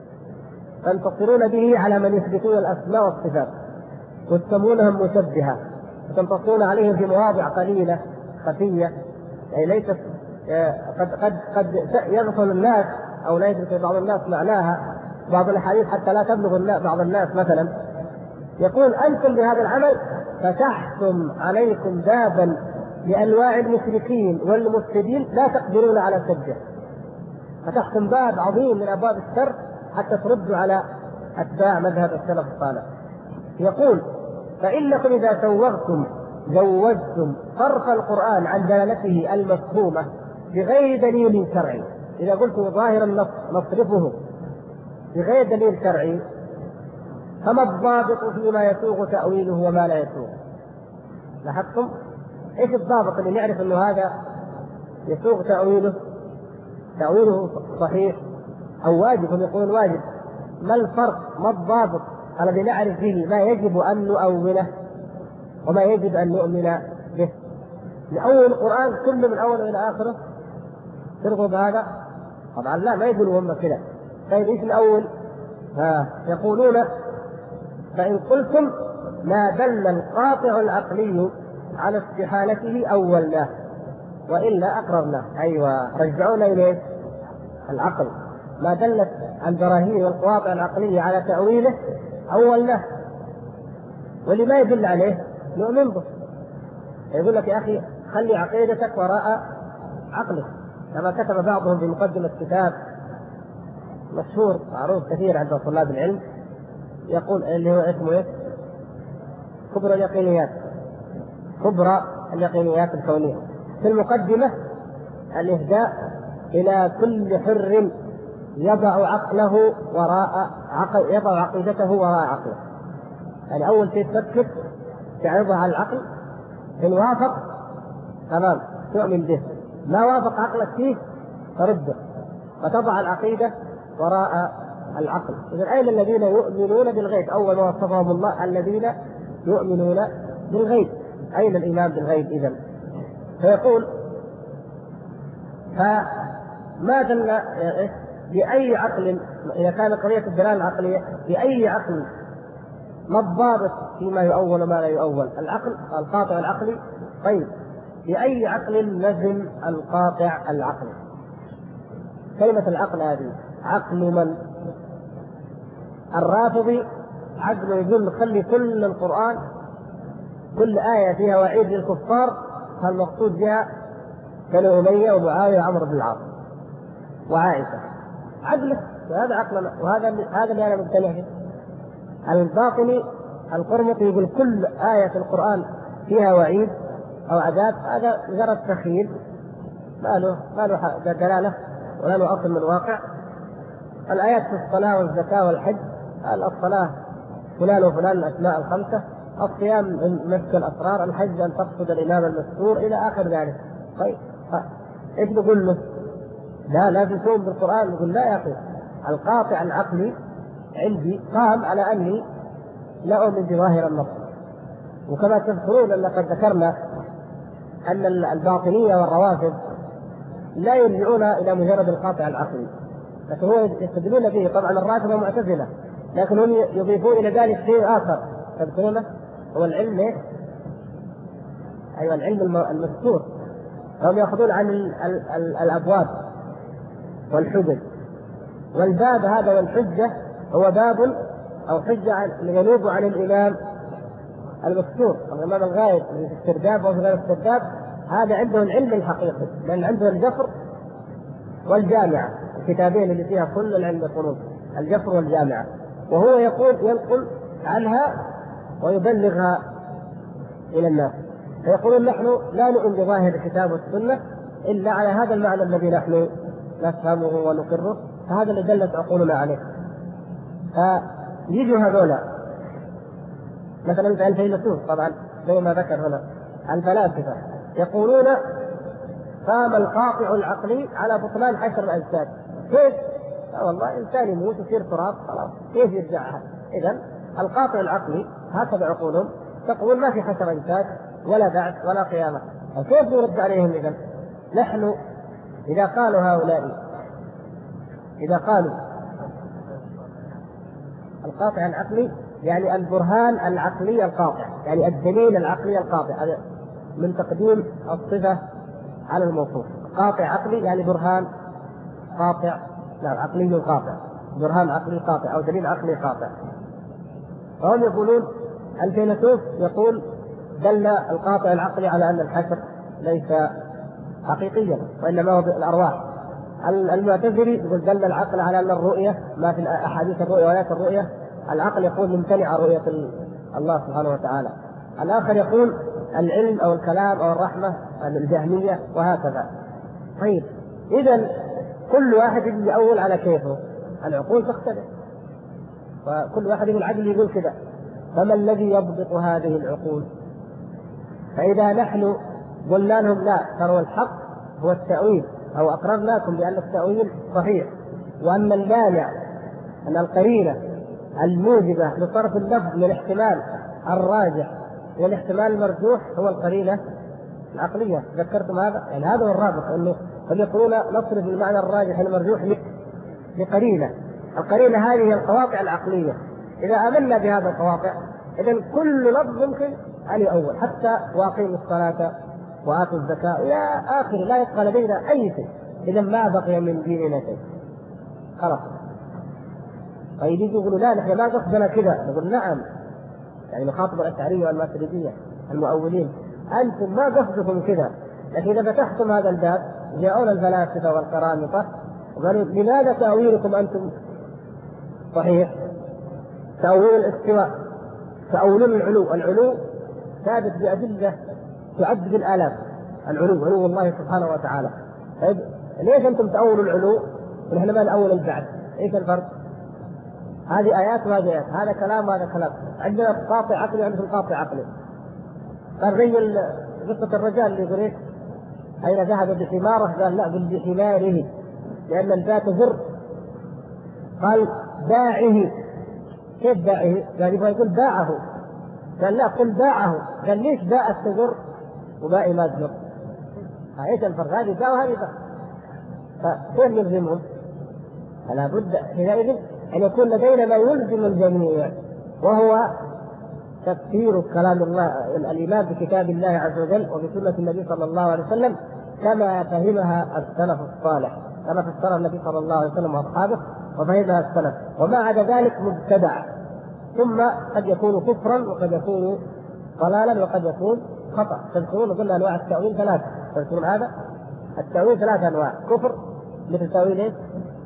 تنتصرون به على من يثبتون الأسماء والصفات وتسمونهم مشبهة، وتنتصرون عليهم في مواضع قليلة خفية، يعني ليست قد يغفل الناس أو لا يدرك بعض الناس معناها، بعض الأحاديث حتى لا تبلغ بعض الناس مثلا. يقول: أنتم بهذا العمل فتحتم عليكم بابا لأنواع المشركين والمفسدين لا تقدرون على سده، فتحتم باب عظيم من أبواب الشر حتى تردوا على أتباع مذهب السلف الصالح. يقول: فإنكم إذا زوجتم صرف القرآن عن دلالته المفهومة بغير دليل شرعي، إذا قلتم ظاهر النص نصرفه بغير دليل شرعي، فما الضابط فيما يسوغ تأويله وما لا يسوغ؟ لاحظتم؟ ايش الضابط اللي نعرف انه هذا يسوغ تأويله صحيح او واجب؟ هم يقولون واجب. ما الفرق؟ ما الضابط الذي نعرف به ما يجب ان نؤوله وما يجب ان نؤمن به؟ نأول القرآن كله من اوله الى اخره ترضوا بهذا؟ طبعا لا، ما يقولوا هم كذا. طيب ايش الاول؟ يقولون: فإن قلتم ما دل القاطع العقلي على استحالته أولناه وإلا أقررناه. أيوة، رجعونا إليه العقل، ما دلت البراهين والقواطع العقلية على تأويله أولناه، واللي ما يدل عليه نؤمن به. يقول لك: يا أخي خلي عقيدتك وراء عقلك، كما كتب بعضهم في مقدمة كتاب مشهور معروف كثير عند طلاب العلم، يقول اللي هو اسمه ايه؟ كبرى اليقينيات، كبرى اليقينيات الكونية. في المقدمة الإهداء إلى كل حر يضع عقله وراء عقل، يضع عقيدته وراء عقله. يعني أول شيء تفكر تعرضها على العقل، إن وافق تمام تؤمن به، ما وافق عقلك فيه ترده وتضع العقيدة وراء العقل. إذن أين الذين يؤمنون بالغيب؟ أول ما وصفهم الله الذين يؤمنون بالغيب. أين الإيمان بالغيب إذن؟ فيقول فما دل بأي عقل إذا كان قضية الدلالة العقلية بأي عقل ما الضابط فيما يؤول وما لا يؤول؟ العقل القاطع العقلي. طيب بأي عقل لزم القاطع العقلي؟ كلمة العقل هذه عقل من؟ الرافضي عقل يقول خلي كل القرآن كل آية فيها وعيد للكفار فالمقصود بها بنو أمية ومعاوية وعمرو بن العاص وعائشة. عقله وهذا عقلنا، وهذا اللي أنا مقتنع به. الباطني القرمطي يقول كل آية في القرآن فيها وعيد أو عذاب، هذا مجرد تخيل ما له دلالة ولا له أصل من الواقع. الآيات في الصلاة والزكاة والحج، الصلاة فلان وفلان الأسماء الخمسة، الصيام من مسك الأسرار، الحج أن تقصد الإمام المستور إلى آخر ذلك. طيب إيش نقول له؟ لا لازم تصوم بالقرآن. يقول لا يا أخي، القاطع العقلي عندي قام على أني لا أؤمن بظاهر النص. وكما تذكرون أن قد ذكرنا أن الباطنية والروافض لا يرجعون إلى مجرد القاطع العقلي، لكن هو يستدلون به. طبعا الرافضة معتزلة، لكن هم يضيفون إلى ذلك شيء آخر تذكرونه هو العلم إيه؟ أيوة العلم المستور. هم يأخذون عن الأبواب والحجج، والباب هذا والحجة هو باب أو حجة ينوب عن الإمام المستور، الإمام الغائب في السرداب وفي غير السرداب. هذا عنده العلم الحقيقي، لأن عنده الجفر والجامعة، الكتابين اللي فيها كل العلم يقولون الجفر والجامعة، وهو ينقل عنها ويبلغها إلى الناس. فيقولون نحن لا نؤمن بظاهر الكتاب والسنة إلا على هذا المعنى الذي نحن نفهمه ونقره، فهذا اللي دلت عقولنا عليه. فيجوا هذولا مثلا الفيلسوف، طبعا زي ما ذكر هنا الفلاسفة، يقولون قام القاطع العقلي على بطلان حشر الأجساد. كيف؟ والله إنسان يموت يصير تراب خلاص، كيف يرجعها؟ إذن القاطع العقلي هكذا عقولهم تقول ما في حشر أجساد ولا بعث ولا قيامة. كيف نرد عليهم إذن؟ نحن إذا قالوا هؤلاء، إذا قالوا القاطع العقلي يعني البرهان العقلي القاطع، يعني الدليل العقلي القاطع، هذا من تقديم الصفة على الموصوف. قاطع عقلي يعني برهان قاطع، لا عقلي قاطع، برهان عقلي قاطع أو دليل عقلي قاطع. فهم يقولون الفيلسوف يقول دل القاطع العقلي على أن الحشر ليس حقيقيا وإنما هو بالأرواح. المعتزلي يقول دل العقل على أن الرؤية ما في أحاديث الرؤية وآيات الرؤية، العقل يقول ممتنع رؤية الله سبحانه وتعالى. الآخر يقول العلم أو الكلام أو الرحمة الجهمية وهكذا. طيب إذن كل واحد يأول على كيفه، العقول تختلف، وكل واحد يقول العقل يقول كذا. فما الذي يضبط هذه العقول؟ فإذا نحن قلنا لهم لا تروا الحق هو التأويل، أو أقررناكم بأن التأويل صحيح، وأن المانع أن القرينة الموجبة لصرف اللفظ من الاحتمال الراجح والاحتمال المرجوح هو القرينة العقلية. ذكرتم هذا؟ يعني هذا هو الرابط، أنه هم يقولون نصرف المعنى الراجح المرجوح لقرينة. القرينة هذه هي القواطع العقلية. إذا آمنا بهذا القواطع إذن كل لفظ يمكن أن يؤول، حتى وأقيموا الصلاة وآتوا الزكاة إلى آخر، لا يبقى لدينا أي شيء. إذا ما بقي من ديننا شيء خلاص. طيب يقولوا لا نحن ما قصدنا كذا، نقول نعم، يعني نخاطب الأشعرية والماتريدية المؤولين، أنتم ما قصدكم كذا، لكن إذا فتحتم هذا الباب جاءونا الفلاسفة والقرامطة وقالوا لماذا تأويلكم أنتم صحيح؟ تأويل الاستواء، تأويل العلو ثابت بأدلة تعد بالآلاف. العلو علو الله سبحانه وتعالى. طيب ليش أنتم تأولوا العلو ونحن ما نأول البعث؟ إيش الفرق؟ هذه آيات وهذه آيات، هذا كلام وهذا كلام، عندنا قاطع عقلي وعندكم قاطع عقلي. قال زي قصة الرجال اللي يقول إيش؟ أين ذهب بحماره؟ قال لا بل بحماره، لأن الباء تزر. قال باعه، كيف باعه؟ قال يبغى يقول باعه، قال لا قل باعه، قال ليش باء تزر وباء ما تزر؟ ايش الفرق؟ هذه باء وهذه باء، فكيف يلزمهم؟ فلا بد حينئذ ان يكون لدينا ما يلزم الجميع، وهو تفسير كلام الله، الايمان بكتاب الله عز وجل وبسنه النبي صلى الله عليه وسلم كما فهمها السلف الصالح، كما فسرها النبي صلى الله عليه وسلم واصحابه وفهمها السلف. وما عدا ذلك مبتدع، ثم قد يكون كفرا وقد يكون ضلالا وقد يكون خطأ. تذكرون قلنا انواع التأويل ثلاثة، تذكرون هذا؟ التأويل ثلاثة انواع: كفر مثل تأويل ايش؟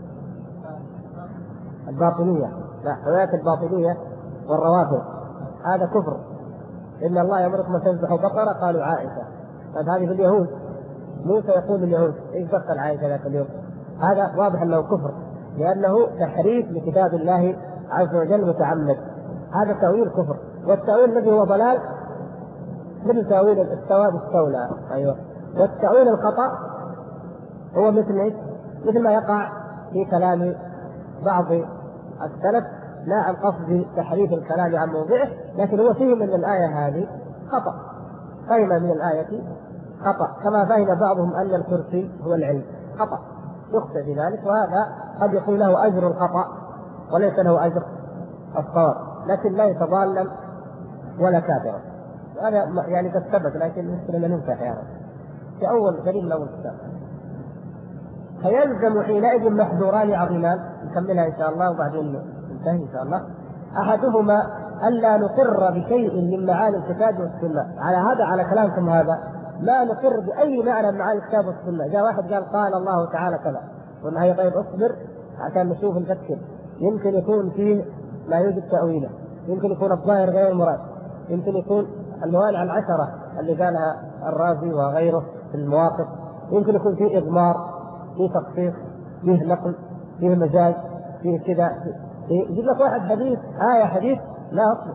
الباطنية، لا روايات الباطنية والروافض، هذا كفر. إن الله يأمركم أن تذبحوا بقرة، قالوا عائشة. طيب هذه في اليهود، موسى يقول لليهود ايش دخل عائشة ذاك اليوم؟ هذا واضح انه كفر، لأنه تحريف لكتاب الله عز وجل متعمد، هذا تأويل كفر. والتأويل الذي هو ضلال مثل تأويل الاستواء باستولى، أيوة. والتأويل الخطأ هو مثل ما يقع في كلام بعض السلف، لا عن قصد تحريف الكلام عن موضعه، لكن هو فيه من الآية هذه خطأ، فهم من الآية خطأ، كما فهم بعضهم أن الكرسي هو العلم، خطأ يخطئ في ذلك، وهذا قد يكون له أجر الخطأ وليس له أجر الصواب، لكن ليس ضالا ولا كافرا. هذا يعني قد ثبت، لكن المشكلة ننسى أحيانا. في أول دليل من أول كتاب: فيلزم حينئذ محذوران عظيمان، نكملها إن شاء الله وبعدين ننتهي إن شاء الله. أحدهما ألا نقر بشيء من معاني الكتاب والسنة. على هذا، على كلامكم هذا، لا نقر بأي معنى من معاني الكتاب والسنة. جاء واحد قال الله تعالى كذا، قلنا هي طيب اصبر عشان نشوف نفكر، يمكن يكون فيه لا يوجد تأويله، يمكن يكون الظاهر غير المراد، يمكن يكون الموانع العشرة اللي قالها الرازي وغيره في المواقف، يمكن يكون فيه إضمار، فيه تخصيص، فيه نقل، فيه مجاز، فيه كذا. يجيب لك واحد حديث آية حديث لا أصل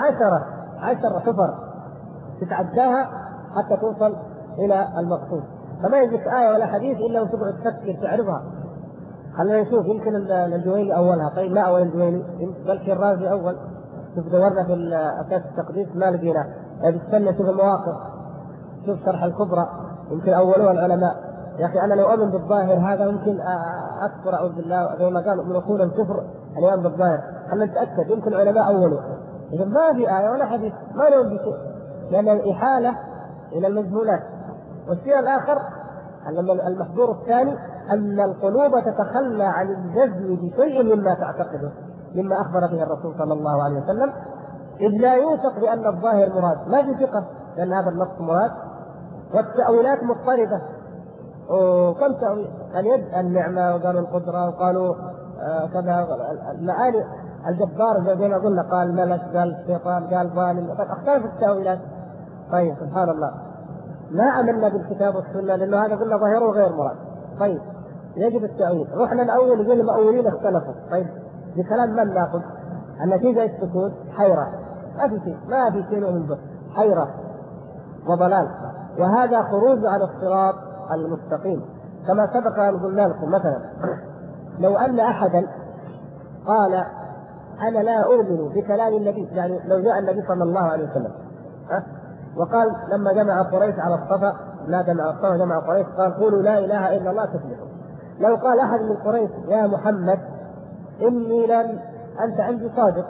10 حفر تتعداها حتى توصل إلى المقصود، فما يجيك آية ولا حديث إلا وتقعد تفكر تعرفها. خلينا نشوف، يمكن الجويني أولها، طيب لا أول الجويني، بلكي الرازي أول. شوف دورنا في أساس التقديس ما لقينا، بتستنى شوف المواقف، شوف شرح الكبرى، يمكن أولوها العلماء. يا أخي أنا لو أؤمن بالظاهر هذا ممكن أكفر أعوذ بالله، زي ما قالوا من أصول الكفر اليوم بالظاهر، خلينا نتأكد، يمكن العلماء أولوا. إذا ما في آية ولا حديث ما نؤمن بشيء، لأن الإحالة إلى المجهولات. والشيء الآخر المحظور الثاني أن القلوب تتخلى عن الجزم بشيء مما تعتقده، مما أخبر به الرسول صلى الله عليه وسلم، إذ لا يوثق بأن الظاهر مراد، ما في ثقة لأن هذا النص مراد. والتأويلات مضطردة، وكم تأويل، اليد النعمة، وقالوا القدرة، وقالوا كذا المعاني الجبار زي ما قلنا، قال ملك، قال شيطان، قال ظالم، اختلف التأويلات. طيب سبحان الله، ما آمنا بالكتاب والسنة لأنه هذا قلنا ظاهره غير مراد. طيب يجب التأويل، رحنا الأول يقول المؤولين اختلفوا. طيب بكلام من ناخذ؟ النتيجة ايش تكون؟ حيرة، ما في شيء من به، حيرة وضلال، وهذا خروج على الصراط المستقيم. كما سبق أن قلنا لكم مثلا، لو أن أحدا قال أنا لا أؤمن بكلام النبي، يعني لو جاء النبي صلى الله عليه وسلم وقال لما جمع قريش على الصفا، لا جمع الصفا جمع قريش، قال قولوا لا إله إلا الله تفلحوا. لو قال أحد من قريش يا محمد إني أنت عندي صادق،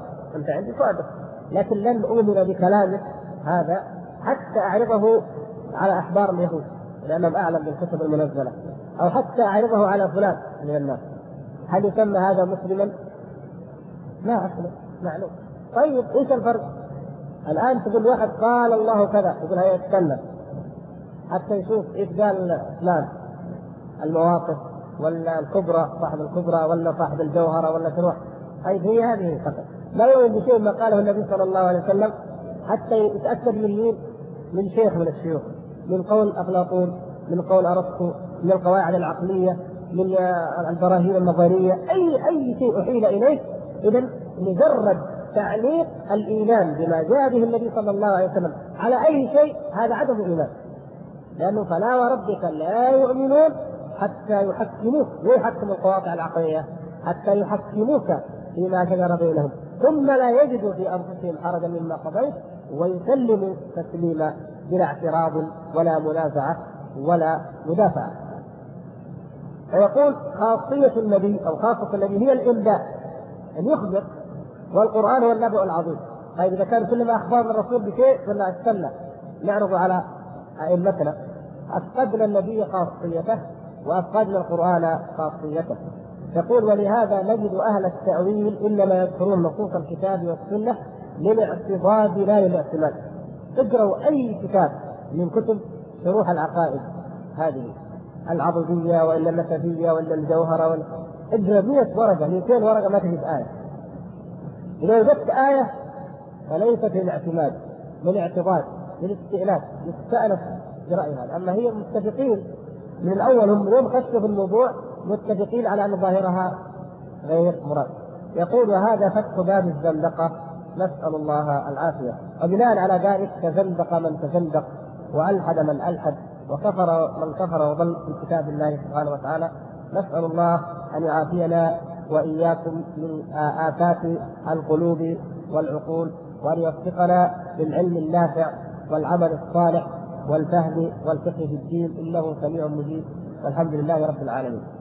لكن لن أؤمن بكلامك هذا حتى أعرضه على أحبار اليهود لأنهم أعلم بالكتب المنزلة، أو حتى أعرضه على فلان من الناس، هل يسمى هذا مسلما؟ لا أصلا معلوم. طيب إيش الفرق؟ الآن تقول واحد قال الله كذا، يقول هيا يتكلم حتى يشوف إيش قال فلان، المواقف ولا الكبرى، صاحب الكبرى ولا صاحب الجوهرة ولا تروح. طيب هي هذه فقط، لا يؤمن بشيء ما قاله النبي صلى الله عليه وسلم حتى يتأكد من مين؟ من شيخ من الشيوخ، من قول أفلاطون، من قول أرسطو، من القواعد العقلية، من البراهين النظرية، أي شيء أحيل إليه. إذن مجرد تعليق الإيمان بما جاء به النبي صلى الله عليه وسلم على أي شيء هذا عدم إيمان، لأنه فلا وربك لا يؤمنون حتى يحكموك، ويحكم القواطع العقلية، حتى يحكموك فيما شجر بينهم ثم لا يجدوا في أنفسهم حرجا مما قضيت ويسلموا تسليما بلا اعتراض ولا منازعة ولا مدافعة. فيقول خاصية النبي أو خاصة النبي هي الإنباء، أن يخبر، والقرآن هو النبأ العظيم. طيب إذا كان كل ما أخبرنا الرسول بشيء قلنا استنى نعرض على أئمتنا، أفقدنا النبي خاصيته وأفقدنا القرآن خاصيته. يقول ولهذا نجد أهل التأويل إنما يذكرون نصوص الكتاب والسنة للاعتضاد لا للاعتماد. اقرأوا أي كتاب من كتب شروح العقائد هذه العضدية وإلا النسفية وإلا الجوهرة اقرأ 100 ورقة 200 ورقة ما تجد آية. إذا وجدت آية فليست للاعتماد، للاعتضاد، للاستئناس، للتأنس برأيها. أما هي متفقين من الأول، هم يوم خشوا بالموضوع متفقين على أن ظاهرها غير مراد. يقول وهذا فتح باب الزندقة، نسأل الله العافية. وبناء على ذلك تزندق من تزندق وألحد من ألحد وكفر من كفر وضل في كتاب الله سبحانه وتعالى. نسأل الله أن يعافينا وإياكم من آفات القلوب والعقول، وأن يوفقنا للعلم النافع والعمل الصالح والفهم والفقه في الدين، إنه سميع مجيب، والحمد لله رب العالمين.